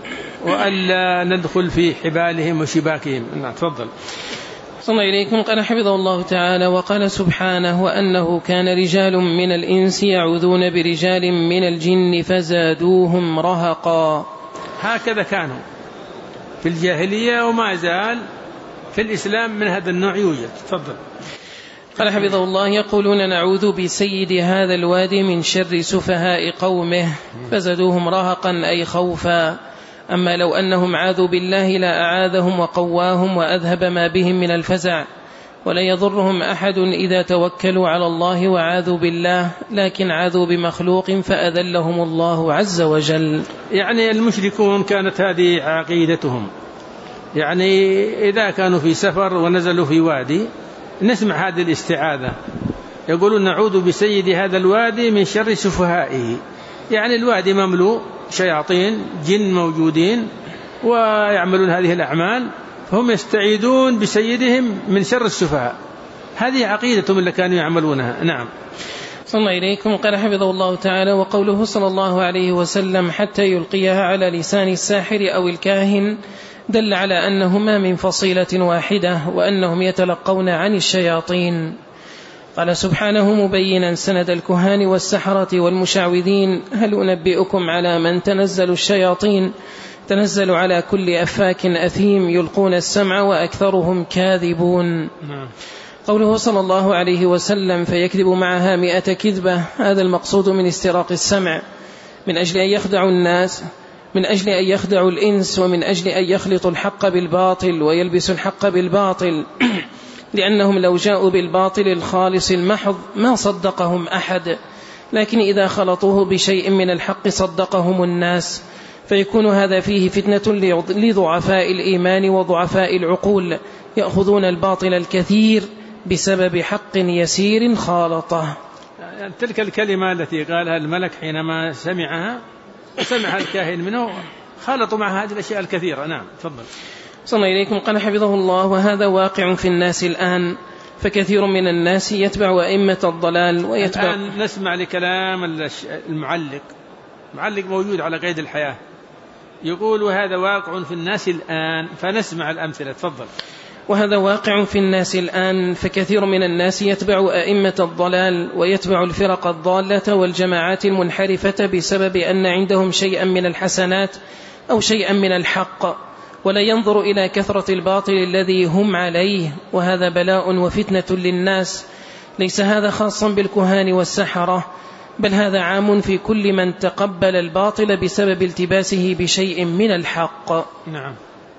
وألا ندخل في حبالهم وشباكهم. تفضل. صلى إليكم. قال حفظه الله تعالى: وقال سبحانه: وأنه كان رجال من الإنس يعوذون برجال من الجن فزادوهم رهقا. هكذا كانوا في الجاهلية وما زال في الإسلام من هذا النوع يوجد. تفضل. قال حفظه الله: يقولون نعوذ بسيد هذا الوادي من شر سفهاء قومه فزادوهم رهقا أي خوفا. أما لو أنهم عاذوا بالله لا أعاذهم وقواهم وأذهب ما بهم من الفزع، ولا يضرهم أحد إذا توكلوا على الله وعاذوا بالله، لكن عاذوا بمخلوق فأذلهم الله عز وجل. يعني المشركون كانت هذه عقيدتهم، يعني إذا كانوا في سفر ونزلوا في وادي نسمع هذه الاستعاذة، يقولون نعوذ بسيد هذا الوادي من شر سفهائه، يعني الوادي مملوء شياطين جن موجودين ويعملون هذه الأعمال، فهم يستعيذون بسيدهم من شر السفهاء. هذه عقيدتهم اللي كانوا يعملونها. نعم. صلى إليكم. قال حفظه الله تعالى: وقوله صلى الله عليه وسلم حتى يلقيها على لسان الساحر أو الكاهن دل على أنهما من فصيلة واحدة وأنهم يتلقون عن الشياطين. قال سبحانه مبينا سند الكهان والسحرة والمشعوذين: هل أنبئكم على من تنزل الشياطين؟ تنزل على كل أفاك أثيم يلقون السمع وأكثرهم كاذبون. قوله صلى الله عليه وسلم فيكذب معها 100 كذبة، هذا المقصود من استراق السمع من أجل أن يخدعوا الناس، من أجل أن يخدعوا الإنس، ومن أجل أن يخلطوا الحق بالباطل ويلبسوا الحق بالباطل لأنهم لو جاءوا بالباطل الخالص المحض ما صدقهم أحد، لكن إذا خلطوه بشيء من الحق صدقهم الناس، فيكون هذا فيه فتنة لضعفاء الإيمان وضعفاء العقول يأخذون الباطل الكثير بسبب حق يسير خالطه. يعني تلك الكلمة التي قالها الملك حينما سمعها الكاهن منه خالطوا مع هذه الأشياء الكثيرة. نعم تفضل. صلى إليكم. قال حفظه الله: وهذا واقع في الناس الآن، فكثير من الناس يتبع أئمة الضلال ويتبع. الآن نسمع لكلام المعلق موجود على قيد الحياة، يقول وهذا واقع في الناس الآن، فنسمع الأمثلة. تفضل. وهذا واقع في الناس الآن، فكثير من الناس يتبع أئمة الضلال ويتبع الفرق الضالة والجماعات المنحرفة بسبب أن عندهم شيئا من الحسنات أو شيئا من الحق، ولا ينظر إلى كثرة الباطل الذي هم عليه، وهذا بلاء وفتنة للناس. ليس هذا خاصا بالكهان والسحرة، بل هذا عام في كل من تقبل الباطل بسبب التباسه بشيء من الحق. نعم.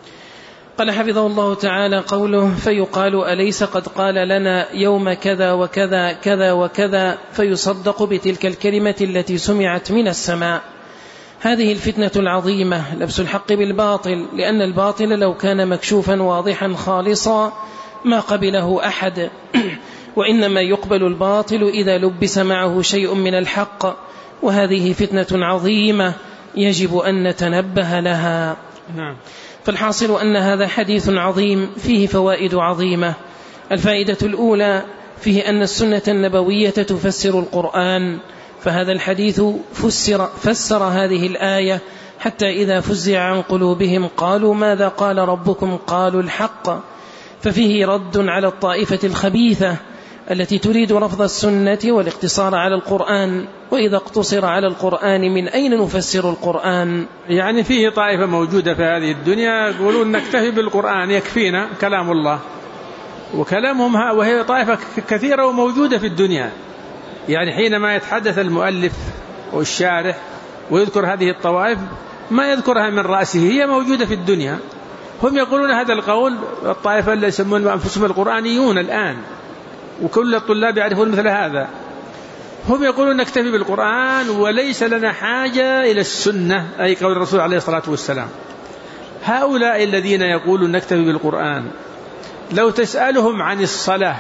قال حفظه الله تعالى قوله: فيقال أليس قد قال لنا يوم كذا وكذا كذا وكذا، فيصدق بتلك الكلمة التي سمعت من السماء. هذه الفتنة العظيمة لبس الحق بالباطل، لأن الباطل لو كان مكشوفا واضحا خالصا ما قبله أحد، وإنما يقبل الباطل إذا لبس معه شيء من الحق، وهذه فتنة عظيمة يجب أن نتنبه لها. نعم. فالحاصل أن هذا حديث عظيم فيه فوائد عظيمة. الفائدة الأولى فيه أن السنة النبوية تفسر القرآن، فهذا الحديث فسر هذه الآية حتى إذا فزع عن قلوبهم قالوا ماذا قال ربكم؟ قالوا الحق. ففيه رد على الطائفة الخبيثة التي تريد رفض السنة والاقتصار على القرآن. وإذا اقتصر على القرآن من أين نفسر القرآن؟ يعني فيه طائفة موجودة في هذه الدنيا يقولون نكتفي بالقرآن يكفينا كلام الله، وكلامهم وهي طائفة كثيرة وموجودة في الدنيا. يعني حينما يتحدث المؤلف والشارح ويذكر هذه الطوائف ما يذكرها من رأسه، هي موجودة في الدنيا. هم يقولون هذا القول، الطائفة اللي يسمون أنفسهم القرآنيون الآن، وكل الطلاب يعرفون مثل هذا. هم يقولون نكتفي بالقرآن وليس لنا حاجة إلى السنة، أي قول الرسول عليه الصلاة والسلام. هؤلاء الذين يقولون نكتفي بالقرآن لو تسألهم عن الصلاة،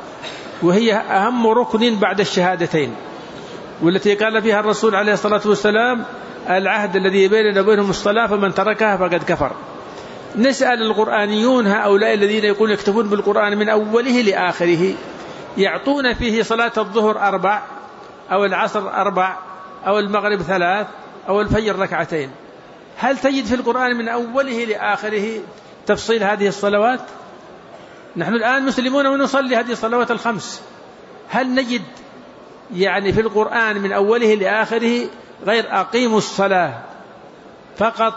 وهي أهم ركن بعد الشهادتين، والتي قال فيها الرسول عليه الصلاة والسلام العهد الذي بيننا وبينهم الصلاة فمن تركها فقد كفر. نسأل القرآنيون هؤلاء الذين يقولون يكتفون بالقرآن من أوله لآخره، يعطون فيه صلاة الظهر 4 أو العصر 4 أو المغرب 3 أو الفجر 2، هل تجد في القرآن من أوله لآخره تفصيل هذه الصلوات؟ نحن الآن مسلمون ونصلي هذه الصلوات ال5، هل نجد يعني في القرآن من أوله لآخره غير أقيموا الصلاة فقط،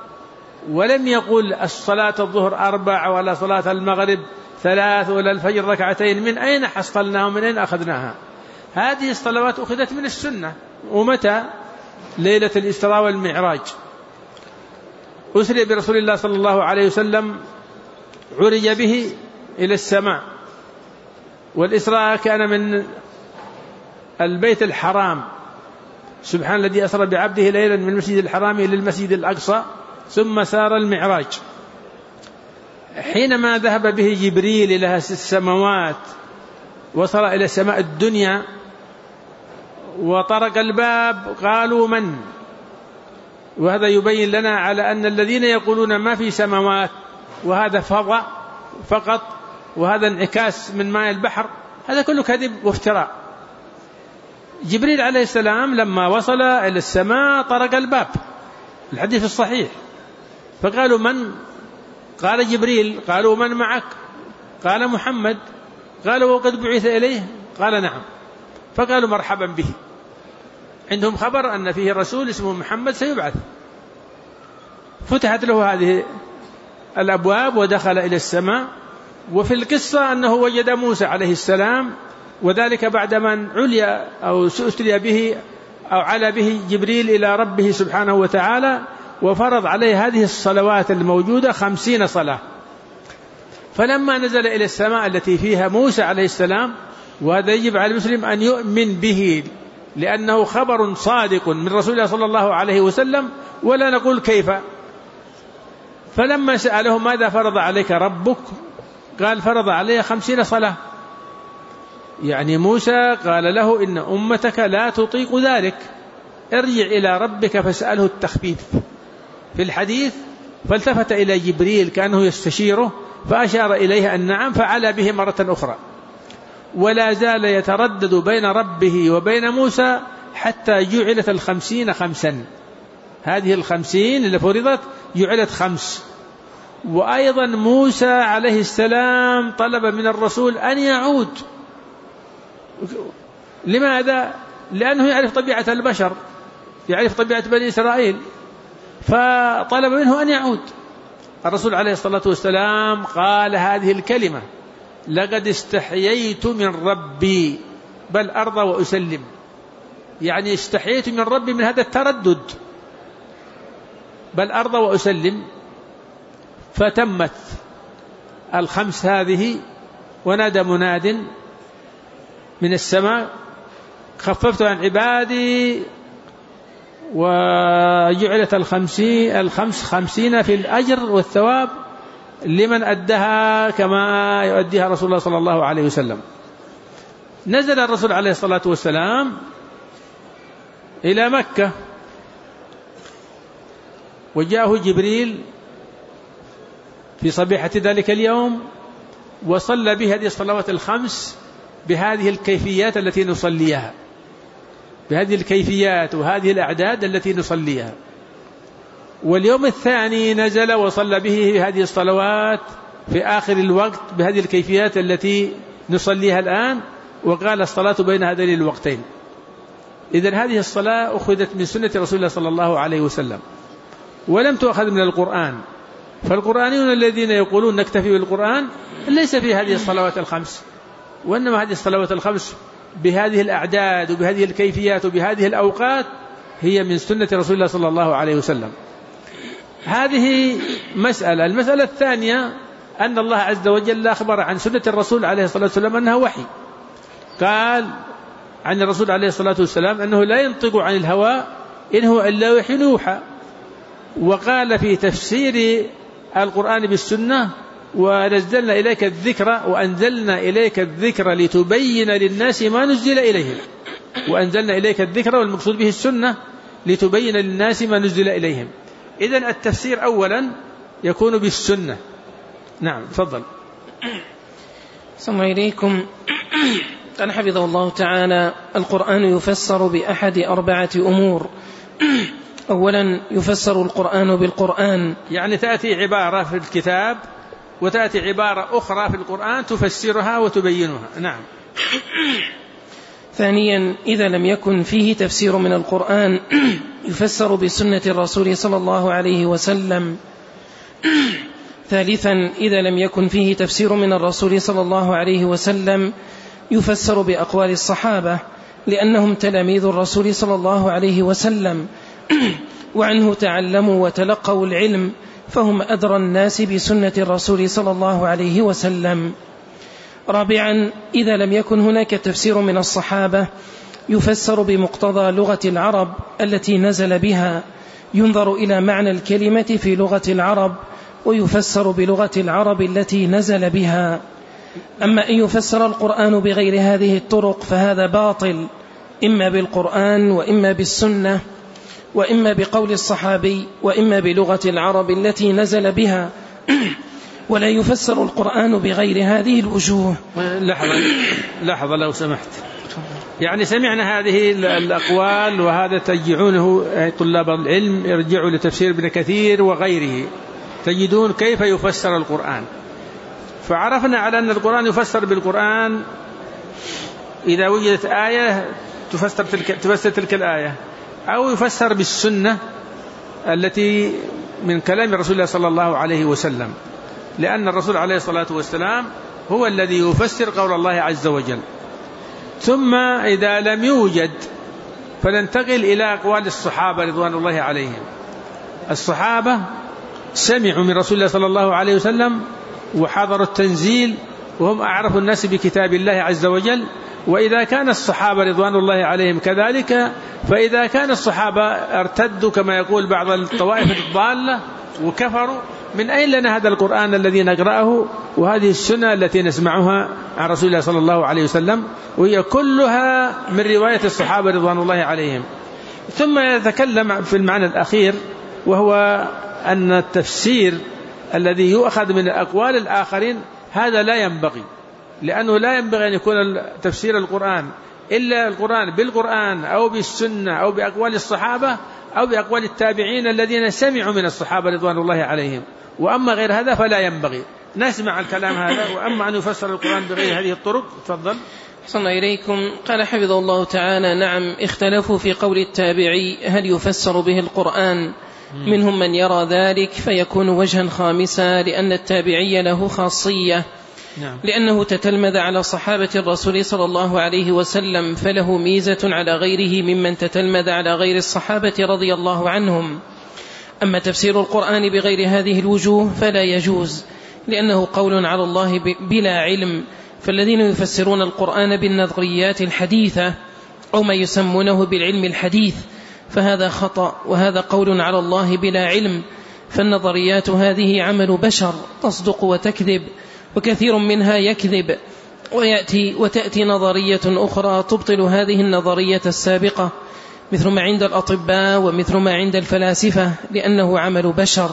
ولم يقل الصلاة الظهر 4 ولا صلاة المغرب 3 ولا الفجر 2؟ من أين حصلناها ومن أين أخذناها؟ هذه الصلوات أخذت من السنة. ومتى؟ ليلة الإسراء والمعراج، أسري برسول الله صلى الله عليه وسلم، عرج به إلى السماء، والإسراء كان من البيت الحرام، سبحان الذي أسرى بعبده ليلا من المسجد الحرام إلى المسجد الأقصى، ثم سار المعراج. حينما ذهب به جبريل إلى السماوات وصل إلى السماء الدنيا وطرق الباب قالوا من؟ وهذا يبين لنا على أن الذين يقولون ما في سماوات وهذا فضاء فقط وهذا انعكاس من ماء البحر، هذا كله كذب وافتراء. جبريل عليه السلام لما وصل إلى السماء طرق الباب، الحديث الصحيح، فقالوا من؟ قال جبريل. قالوا من معك؟ قال محمد. قالوا وقد بعث إليه؟ قال نعم. فقالوا مرحبا به، عندهم خبر أن فيه رسول اسمه محمد سيبعث. فتحت له هذه الأبواب ودخل إلى السماء. وفي القصة أنه وجد موسى عليه السلام، وذلك بعدما عليا أو سأسري به أو على به جبريل إلى ربه سبحانه وتعالى، وفرض عليه هذه الصلوات الموجودة 50 صلاة. فلما نزل إلى السماء التي فيها موسى عليه السلام، وهذا يجب على المسلم أن يؤمن به لأنه خبر صادق من رسول الله صلى الله عليه وسلم، ولا نقول كيف. فلما سأله ماذا فرض عليك ربك قال فرض علي 50 صلاة. يعني موسى قال له إن أمتك لا تطيق ذلك، ارجع إلى ربك فاسأله التخفيف. في الحديث فالتفت إلى جبريل كأنه يستشيره فأشار إليه أن نعم، فعلى به مرة أخرى، ولا زال يتردد بين ربه وبين موسى حتى جعلت 50 خمسا. هذه 50 اللي فرضت جعلت 5. وأيضا موسى عليه السلام طلب من الرسول أن يعود. لماذا؟ لأنه يعرف طبيعة البشر، يعرف طبيعة بني إسرائيل، فطلب منه أن يعود. الرسول عليه الصلاة والسلام قال هذه الكلمة: لقد استحييت من ربي بل أرضى وأسلم. يعني استحييت من ربي من هذا التردد، بل أرضى وأسلم. فتمت 5 هذه، ونادى مناد من السماء: خففت عن عبادي، وجعلت 50 في الأجر والثواب لمن أدها كما يؤديها رسول الله صلى الله عليه وسلم. نزل الرسول عليه الصلاة والسلام إلى مكة، وجاءه جبريل في صبيحة ذلك اليوم، وصلى به هذه الصلوات 5 بهذه الكيفيات التي نصليها، بهذه الكيفيات وهذه الأعداد التي نصليها. واليوم الثاني نزل وصلى به هذه الصلوات في آخر الوقت بهذه الكيفيات التي نصليها الآن، وقال الصلاة بين هذين الوقتين. إذن هذه الصلاة أخذت من سنة رسول الله صلى الله عليه وسلم، ولم تؤخذ من القرآن. فالقرآنيون الذين يقولون نكتفي بالقرآن ليس في هذه الصلوات 5، وإنما هذه الصلوات 5 بهذه الأعداد وبهذه الكيفيات وبهذه الأوقات هي من سنة رسول الله صلى الله عليه وسلم. هذه مسألة. المسألة الثانية أن الله عز وجل أخبر عن سنة الرسول عليه الصلاة والسلام أنها وحي. قال عن الرسول عليه الصلاة والسلام أنه لا ينطق عن الهوى إن هو إلا وحي يوحى. وقال في تفسير القرآن بالسنة: ونزلنا إليك الذكر وأنزلنا إليك الذكر لتبين للناس ما نزل إليهم. وأنزلنا إليك الذكر والمقصود به السنة لتبين للناس ما نزل إليهم. إذن التفسير أولا يكون بالسنة. نعم، تفضل. السلام عليكم. قال حفظه الله تعالى: القرآن يفسر بأحد 4 أمور. أولا يفسر القرآن بالقرآن، يعني تأتي عبارة في الكتاب وتأتي عبارة أخرى في القرآن تفسرها وتبينها. نعم. ثانيا إذا لم يكن فيه تفسير من القرآن يفسر بسنة الرسول صلى الله عليه وسلم. ثالثا إذا لم يكن فيه تفسير من الرسول صلى الله عليه وسلم يفسر بأقوال الصحابة، لأنهم تلاميذ الرسول صلى الله عليه وسلم وعنه تعلموا وتلقوا العلم، فهم أدرى الناس بسنة الرسول صلى الله عليه وسلم. رابعا إذا لم يكن هناك تفسير من الصحابة يفسر بمقتضى لغة العرب التي نزل بها، ينظر إلى معنى الكلمة في لغة العرب ويفسر بلغة العرب التي نزل بها. أما أن يفسر القرآن بغير هذه الطرق فهذا باطل، إما بالقرآن وإما بالسنة وإما بقول الصحابي وإما بلغة العرب التي نزل بها، ولا يفسر القرآن بغير هذه الوجوه. لحظة لو سمحت. يعني سمعنا هذه الأقوال، وهذا ترجعونه طلاب العلم يرجعوا لتفسير ابن كثير وغيره، تجدون كيف يفسر القرآن. فعرفنا على أن القرآن يفسر بالقرآن إذا وجدت آية تفسر تلك الآية، أو يفسر بالسنة التي من كلام رسول الله صلى الله عليه وسلم، لأن الرسول عليه الصلاة والسلام هو الذي يفسر قول الله عز وجل. ثم إذا لم يوجد فننتقل إلى أقوال الصحابة رضوان الله عليهم. الصحابة سمعوا من رسول الله صلى الله عليه وسلم وحضروا التنزيل وهم أعرف الناس بكتاب الله عز وجل. وإذا كان الصحابة رضوان الله عليهم كذلك، فإذا كان الصحابة ارتدوا كما يقول بعض الطوائف الضالة وكفروا، من أين لنا هذا القرآن الذي نقرأه وهذه السنة التي نسمعها عن رسول الله صلى الله عليه وسلم، وهي كلها من رواية الصحابة رضوان الله عليهم. ثم يتكلم في المعنى الأخير، وهو أن التفسير الذي يؤخذ من أقوال الآخرين هذا لا ينبغي، لأنه لا ينبغي أن يكون تفسير القرآن إلا القرآن بالقرآن أو بالسنة أو بأقوال الصحابة أو بأقوال التابعين الذين سمعوا من الصحابة رضوان الله عليهم. وأما غير هذا فلا ينبغي نسمع الكلام هذا. وأما أن يفسر القرآن بغير هذه الطرق. تفضل. صلى إليكم. قال حفظه الله تعالى: نعم، اختلفوا في قول التابعي هل يفسر به القرآن، منهم من يرى ذلك فيكون وجها خامسا، لأن التابعي له خاصية، لأنه تتلمذ على صحابة الرسول صلى الله عليه وسلم، فله ميزة على غيره ممن تتلمذ على غير الصحابة رضي الله عنهم. أما تفسير القرآن بغير هذه الوجوه فلا يجوز، لأنه قول على الله بلا علم. فالذين يفسرون القرآن بالنظريات الحديثة أو ما يسمونه بالعلم الحديث فهذا خطأ، وهذا قول على الله بلا علم. فالنظريات هذه عمل بشر تصدق وتكذب، وكثير منها يكذب، وتأتي نظرية أخرى تبطل هذه النظرية السابقة، مثل ما عند الأطباء ومثل ما عند الفلاسفة، لأنه عمل بشر.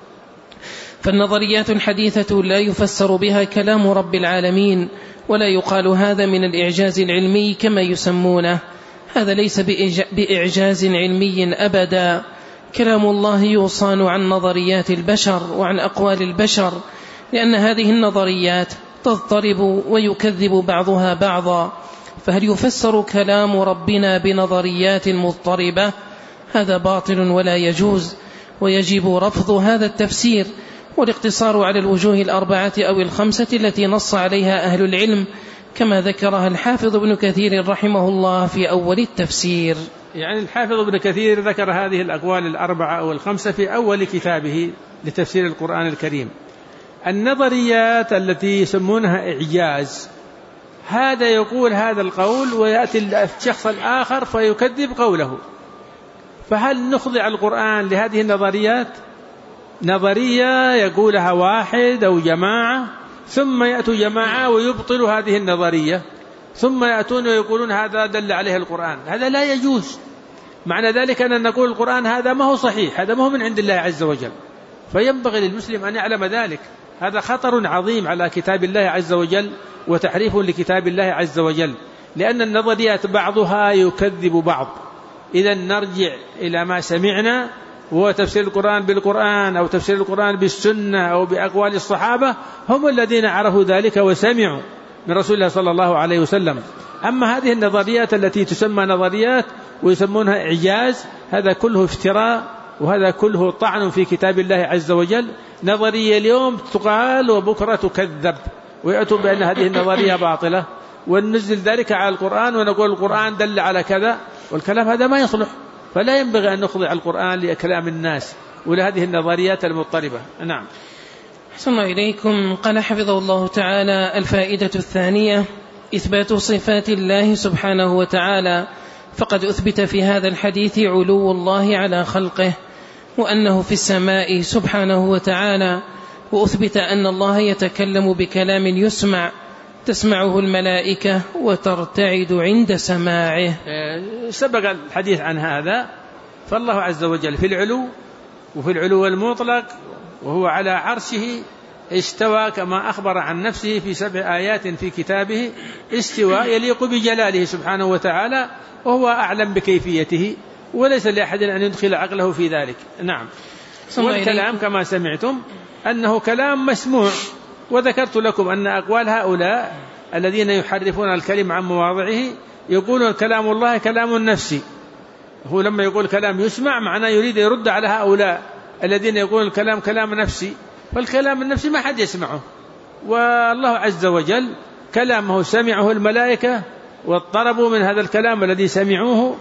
فالنظريات الحديثة لا يفسر بها كلام رب العالمين، ولا يقال هذا من الإعجاز العلمي كما يسمونه، هذا ليس بإعجاز علمي أبدا. كلام الله يوصان عن نظريات البشر وعن أقوال البشر، لأن هذه النظريات تضطرب ويكذب بعضها بعضا. فهل يفسر كلام ربنا بنظريات مضطربة؟ هذا باطل ولا يجوز، ويجب رفض هذا التفسير والاقتصار على الوجوه الأربعة أو الخمسة التي نص عليها أهل العلم، كما ذكرها الحافظ ابن كثير رحمه الله في أول التفسير. يعني الحافظ ابن كثير ذكر هذه الأقوال الأربعة أو الخمسة في أول كتابه لتفسير القرآن الكريم. النظريات التي يسمونها إعجاز، هذا يقول هذا القول ويأتي الشخص الآخر فيكذب قوله. فهل نخضع القرآن لهذه النظريات؟ نظرية يقولها واحد أو جماعة، ثم يأتوا جماعة ويبطلوا هذه النظرية، ثم يأتون ويقولون هذا دل عليه القرآن. هذا لا يجوز. معنى ذلك أن نقول القرآن هذا ما هو صحيح، هذا ما هو من عند الله عز وجل. فينبغي للمسلم أن يعلم ذلك. هذا خطر عظيم على كتاب الله عز وجل وتحريف لكتاب الله عز وجل، لأن النظريات بعضها يكذب بعض. إذا نرجع إلى ما سمعنا، وهو تفسير القرآن بالقرآن أو تفسير القرآن بالسنة أو بأقوال الصحابة، هم الذين عرفوا ذلك وسمعوا من رسول الله صلى الله عليه وسلم. أما هذه النظريات التي تسمى نظريات ويسمونها إعجاز، هذا كله افتراء، وهذا كله طعن في كتاب الله عز وجل. نظرية اليوم تقال وبكرة تكذب، ويأتوا بأن هذه النظرية باطلة، وننزل ذلك على القرآن ونقول القرآن دل على كذا، والكلام هذا ما يصلح. فلا ينبغي أن نخضع القرآن لكلام الناس ولهذه النظريات المضطربة. نعم. أحسن الله إليكم. قال حفظه الله تعالى: الفائدة الثانية إثبات صفات الله سبحانه وتعالى، فقد أثبت في هذا الحديث علو الله على خلقه، وأنه في السماء سبحانه وتعالى، وأثبت أن الله يتكلم بكلام يسمع تسمعه الملائكة وترتعد عند سماعه. سبق الحديث عن هذا. فالله عز وجل في العلو، وفي العلو المطلق، وهو على عرشه استوى كما أخبر عن نفسه في 7 آيات في كتابه، استواء يليق بجلاله سبحانه وتعالى، وهو أعلم بكيفيته، وليس لأحد أن يدخل عقله في ذلك. نعم. والكلام كما سمعتم أنه كلام مسموع، وذكرت لكم أن أقوال هؤلاء الذين يحرفون الكلم عن مواضعه يقولون كلام الله كلام نفسي. هو لما يقول كلام يسمع معناه يريد يرد على هؤلاء الذين يقولون الكلام كلام نفسي، فالكلام النفسي ما حد يسمعه. والله عز وجل كلامه سمعه الملائكة واضطربوا من هذا الكلام الذي سمعوه.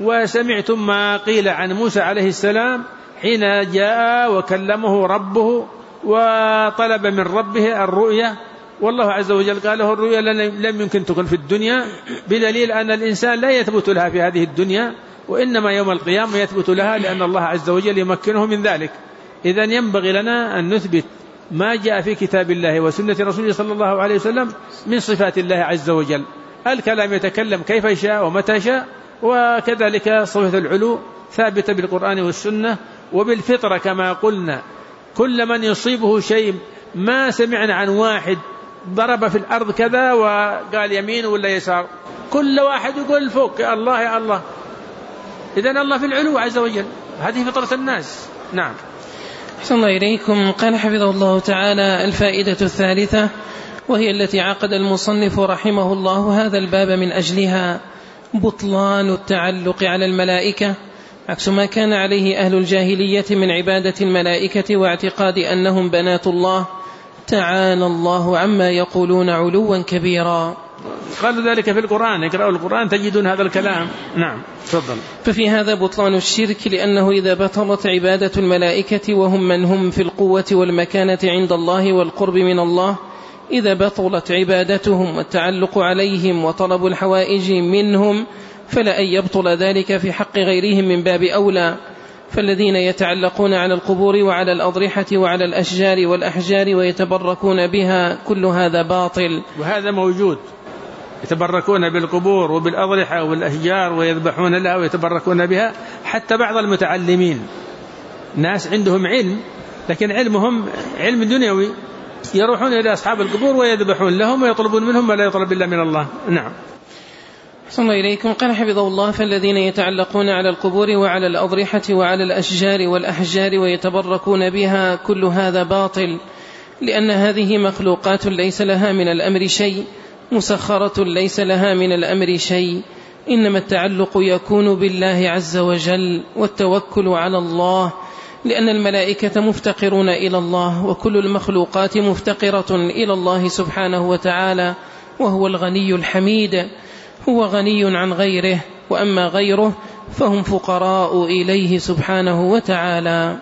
وسمعتم ما قيل عن موسى عليه السلام حين جاء وكلمه ربه وطلب من ربه الرؤية، والله عز وجل قال له الرؤيا لم يمكن تكون في الدنيا، بدليل أن الإنسان لا يثبت لها في هذه الدنيا، وإنما يوم القيامة يثبت لها، لأن الله عز وجل يمكنه من ذلك. إذن ينبغي لنا أن نثبت ما جاء في كتاب الله وسنة رسوله صلى الله عليه وسلم من صفات الله عز وجل. الكلام يتكلم كيف يشاء ومتى شاء، وكذلك صفة العلو ثابتة بالقرآن والسنة وبالفطرة كما قلنا. كل من يصيبه شيء، ما سمعنا عن واحد ضرب في الأرض كذا وقال يمين ولا يسار، كل واحد يقول فوق يا الله يا الله. إذن الله في العلو عز وجل، هذه فطرة الناس. نعم. أحسن الله إليكم. قال حفظه الله تعالى: الفائدة الثالثة، وهي التي عقد المصنف رحمه الله هذا الباب من أجلها، بطلان التعلق على الملائكة، عكس ما كان عليه أهل الجاهلية من عبادة الملائكة واعتقاد أنهم بنات الله، تعالى الله عما يقولون علوا كبيرا. قالوا ذلك في القرآن، اقرأوا القرآن تجدون هذا الكلام. نعم تفضل. ففي هذا بطلان الشرك، لأنه إذا بطلت عبادة الملائكة وهم من هم في القوة والمكانة عند الله والقرب من الله، إذا بطلت عبادتهم والتعلق عليهم وطلب الحوائج منهم، فلا أن يبطل ذلك في حق غيرهم من باب أولى. فالذين يتعلقون على القبور وعلى الأضرحة وعلى الأشجار والأحجار ويتبركون بها، كل هذا باطل. وهذا موجود، يتبركون بالقبور وبالأضرحة والأشجار ويذبحون لها ويتبركون بها. حتى بعض المتعلمين، ناس عندهم علم لكن علمهم علم دنيوي، يروحون إلى أصحاب القبور ويذبحون لهم ويطلبون منهم ما لا يطلب إلا من الله. نعم. صلى الله إليكم. قال حفظه الله: فالذين يتعلقون على القبور وعلى الأضرحة وعلى الأشجار والأحجار ويتبركون بها، كل هذا باطل، لأن هذه مخلوقات ليس لها من الأمر شيء، مسخرة ليس لها من الأمر شيء. إنما التعلق يكون بالله عز وجل والتوكل على الله، لأن الملائكة مفتقرون إلى الله، وكل المخلوقات مفتقرة إلى الله سبحانه وتعالى، وهو الغني الحميد، هو غني عن غيره، وأما غيره فهم فقراء إليه سبحانه وتعالى.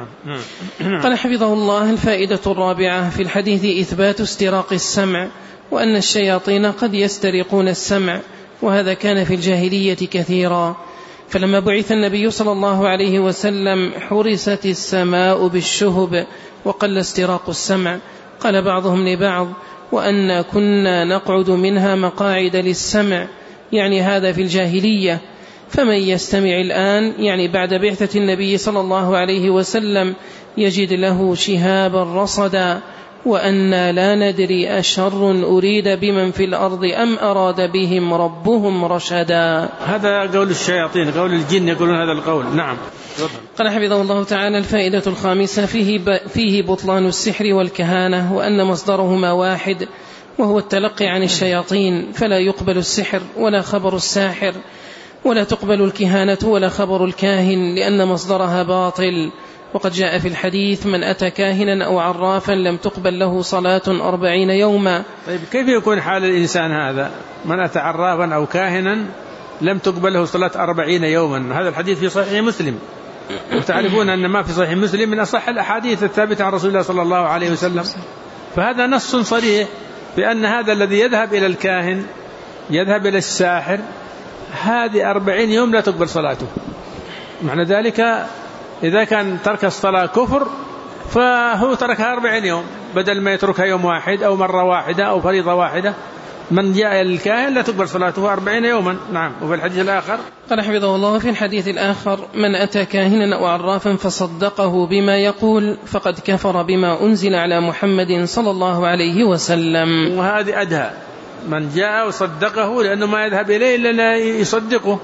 قال حفظه الله: الفائدة الرابعة في الحديث إثبات استراق السمع، وأن الشياطين قد يسترقون السمع، وهذا كان في الجاهلية كثيرا. فلما بعث النبي صلى الله عليه وسلم حرست السماء بالشهب وقل استراق السمع. قال بعضهم لبعض: وأن كنا نقعد منها مقاعد للسمع، يعني هذا في الجاهلية. فمن يستمع الآن، يعني بعد بعثة النبي صلى الله عليه وسلم، يجد له شهابا رصدا، وأنا لا ندري أشر أريد بمن في الأرض أم أراد بهم ربهم رشدا. هذا قول الشياطين، قول الجن يقولون هذا القول. نعم. قال حفظه الله تعالى: الفائدة الخامسة فيه بطلان السحر والكهانة، وأن مصدرهما واحد، وهو التلقي عن الشياطين، فلا يقبل السحر ولا خبر الساحر، ولا تقبل الكهانة ولا خبر الكاهن، لأن مصدرها باطل. وقد جاء في الحديث: من أتى كاهنا أو عرافا لم تقبل له صلاة 40 يوما. طيب كيف يكون حال الإنسان هذا؟ من أتى عرافا أو كاهنا لم تقبل له صلاة 40 يوما، هذا الحديث في صحيح مسلم، وتعرفون أن ما في صحيح مسلم من أصح الأحاديث الثابتة عن رسول الله صلى الله عليه وسلم. فهذا نص صريح بأن هذا الذي يذهب إلى الكاهن، يذهب إلى الساحر، هذه 40 يوم لا تقبل صلاته. معنى ذلك إذا كان ترك الصلاة كفر، فهو تركها 40 يوم بدل ما يتركها يوم واحد أو مرة واحدة أو فريضة واحدة. من جاء الكاهن لا تقبل صلاته 40 يوما. نعم. وفي الحديث الآخر قال حفظه الله في الحديث الآخر: من أتى كاهنا أو عرافا فصدقه بما يقول فقد كفر بما أنزل على محمد صلى الله عليه وسلم. وهذه أدهى، من جاء وصدقه، لأنه ما يذهب إليه إلا يصدقه،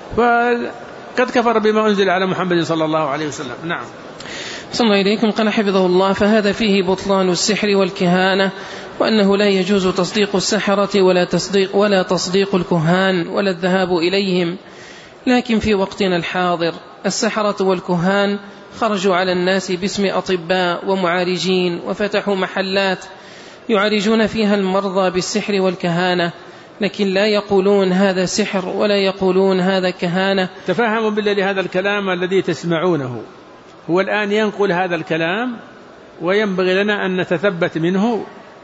فقد كفر بما أنزل على محمد صلى الله عليه وسلم. نعم. صلى الله إليكم. قال حفظه الله: فهذا فيه بطلان السحر والكهانة، وأنه لا يجوز تصديق السحرة ولا تصديق الكهان ولا الذهاب إليهم. لكن في وقتنا الحاضر السحرة والكهان خرجوا على الناس باسم أطباء ومعالجين، وفتحوا محلات يعالجون فيها المرضى بالسحر والكهانة، لكن لا يقولون هذا سحر ولا يقولون هذا كهانة. تفهموا بالله هذا الكلام الذي تسمعونه، هو الآن ينقل هذا الكلام، وينبغي لنا أن نتثبت منه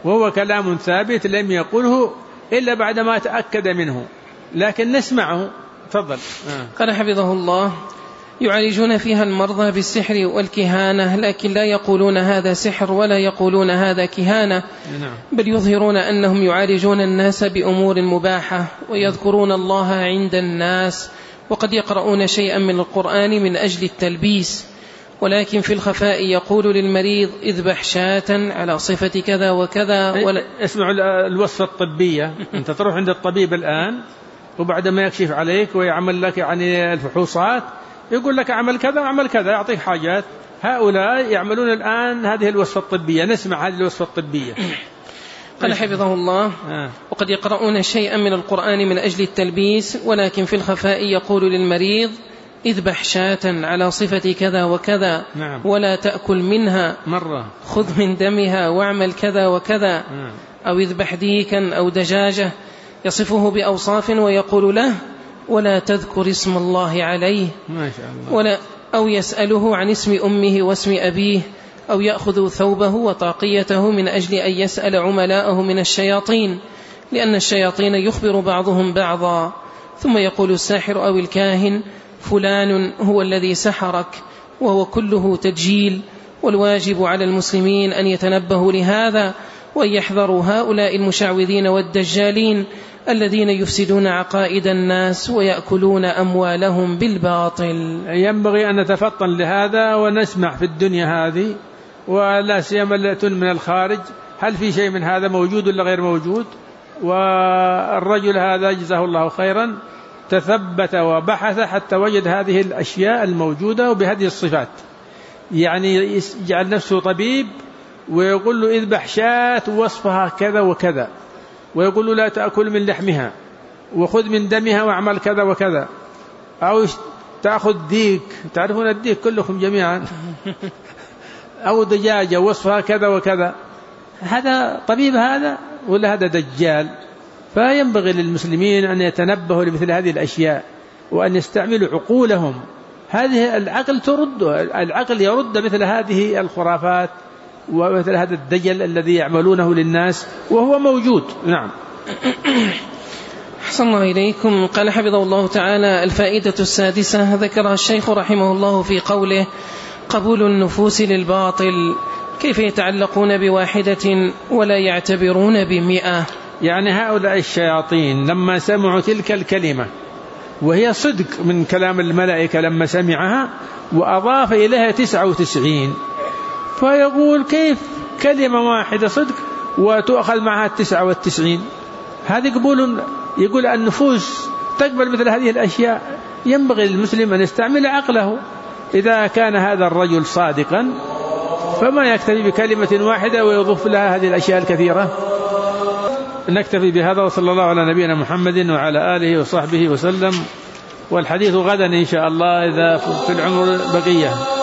وهو كلام ثابت لم يقله إلا بعدما تأكد منه، لكن نسمعه. تفضل. قال حفظه الله: يعالجون فيها المرضى بالسحر والكهانة، لكن لا يقولون هذا سحر ولا يقولون هذا كهانة، بل يظهرون أنهم يعالجون الناس بأمور مباحة ويذكرون الله عند الناس، وقد يقرؤون شيئا من القرآن من أجل التلبيس، ولكن في الخفاء يقول للمريض: اذبح شاة على صفة كذا وكذا. اسمعوا الوصفة الطبية. أنت تروح عند الطبيب الآن، وبعد ما يكشف عليك ويعمل لك يعني الفحوصات يقول لك اعمل كذا وعمل كذا، يعطيك حاجات. هؤلاء يعملون الآن هذه الوصفة الطبية. نسمع هذه الوصفة الطبية. قال حفظه الله: وقد يقرؤون شيئا من القرآن من أجل التلبيس، ولكن في الخفاء يقول للمريض: اذبح شاة على صفة كذا وكذا، ولا تأكل منها مرة، خذ من دمها واعمل كذا وكذا، أو اذبح ديكا أو دجاجة، يصفه بأوصاف ويقول له: ولا تذكر اسم الله عليه، ما شاء الله. أو يسأله عن اسم أمه واسم أبيه، أو يأخذ ثوبه وطاقيته من أجل أن يسأل عملاءه من الشياطين، لأن الشياطين يخبر بعضهم بعضا، ثم يقول الساحر أو الكاهن: فلان هو الذي سحرك، وهو كله تدجيل. والواجب على المسلمين أن يتنبهوا لهذا، وأن يحذروا هؤلاء المشعوذين والدجالين الذين يفسدون عقائد الناس ويأكلون أموالهم بالباطل. ينبغي أن نتفطن لهذا ونسمع في الدنيا هذه، ولا سيما التي من الخارج، هل في شيء من هذا موجود ولا غير موجود. والرجل هذا جزاه الله خيرا تثبت وبحث حتى وجد هذه الأشياء الموجودة وبهذه الصفات، يعني يجعل نفسه طبيب ويقول له اذبح شاة وصفها كذا وكذا، ويقول له لا تأكل من لحمها، وخذ من دمها واعمل كذا وكذا، أو تأخذ ديك، تعرفون الديك كلكم جميعا، أو دجاجة وصفها كذا وكذا. هذا طبيب هذا ولا هذا دجال؟ فينبغي للمسلمين أن يتنبهوا لمثل هذه الأشياء، وأن يستعملوا عقولهم. هذه العقل يرد مثل هذه الخرافات ومثل هذا الدجل الذي يعملونه للناس وهو موجود. نعم. أحسن الله إليكم. قال حفظه الله تعالى: الفائدة السادسة ذكرها الشيخ رحمه الله في قوله: قبول النفوس للباطل، كيف يتعلقون بواحدة ولا يعتبرون ب100؟ يعني هؤلاء الشياطين لما سمعوا تلك الكلمة وهي صدق من كلام الملائكة لما سمعها، وأضاف إليها 99، فيقول كيف كلمة واحدة صدق وتؤخذ معها 99؟ هذا يقول النفوس تقبل مثل هذه الأشياء. ينبغي للمسلم أن يستعمل عقله. إذا كان هذا الرجل صادقا فما يكتفي بكلمة واحدة ويضيف لها هذه الأشياء الكثيرة. نكتفي بهذا، وصلى الله على نبينا محمد وعلى آله وصحبه وسلم، والحديث غدا إن شاء الله إذا في العمر بقية.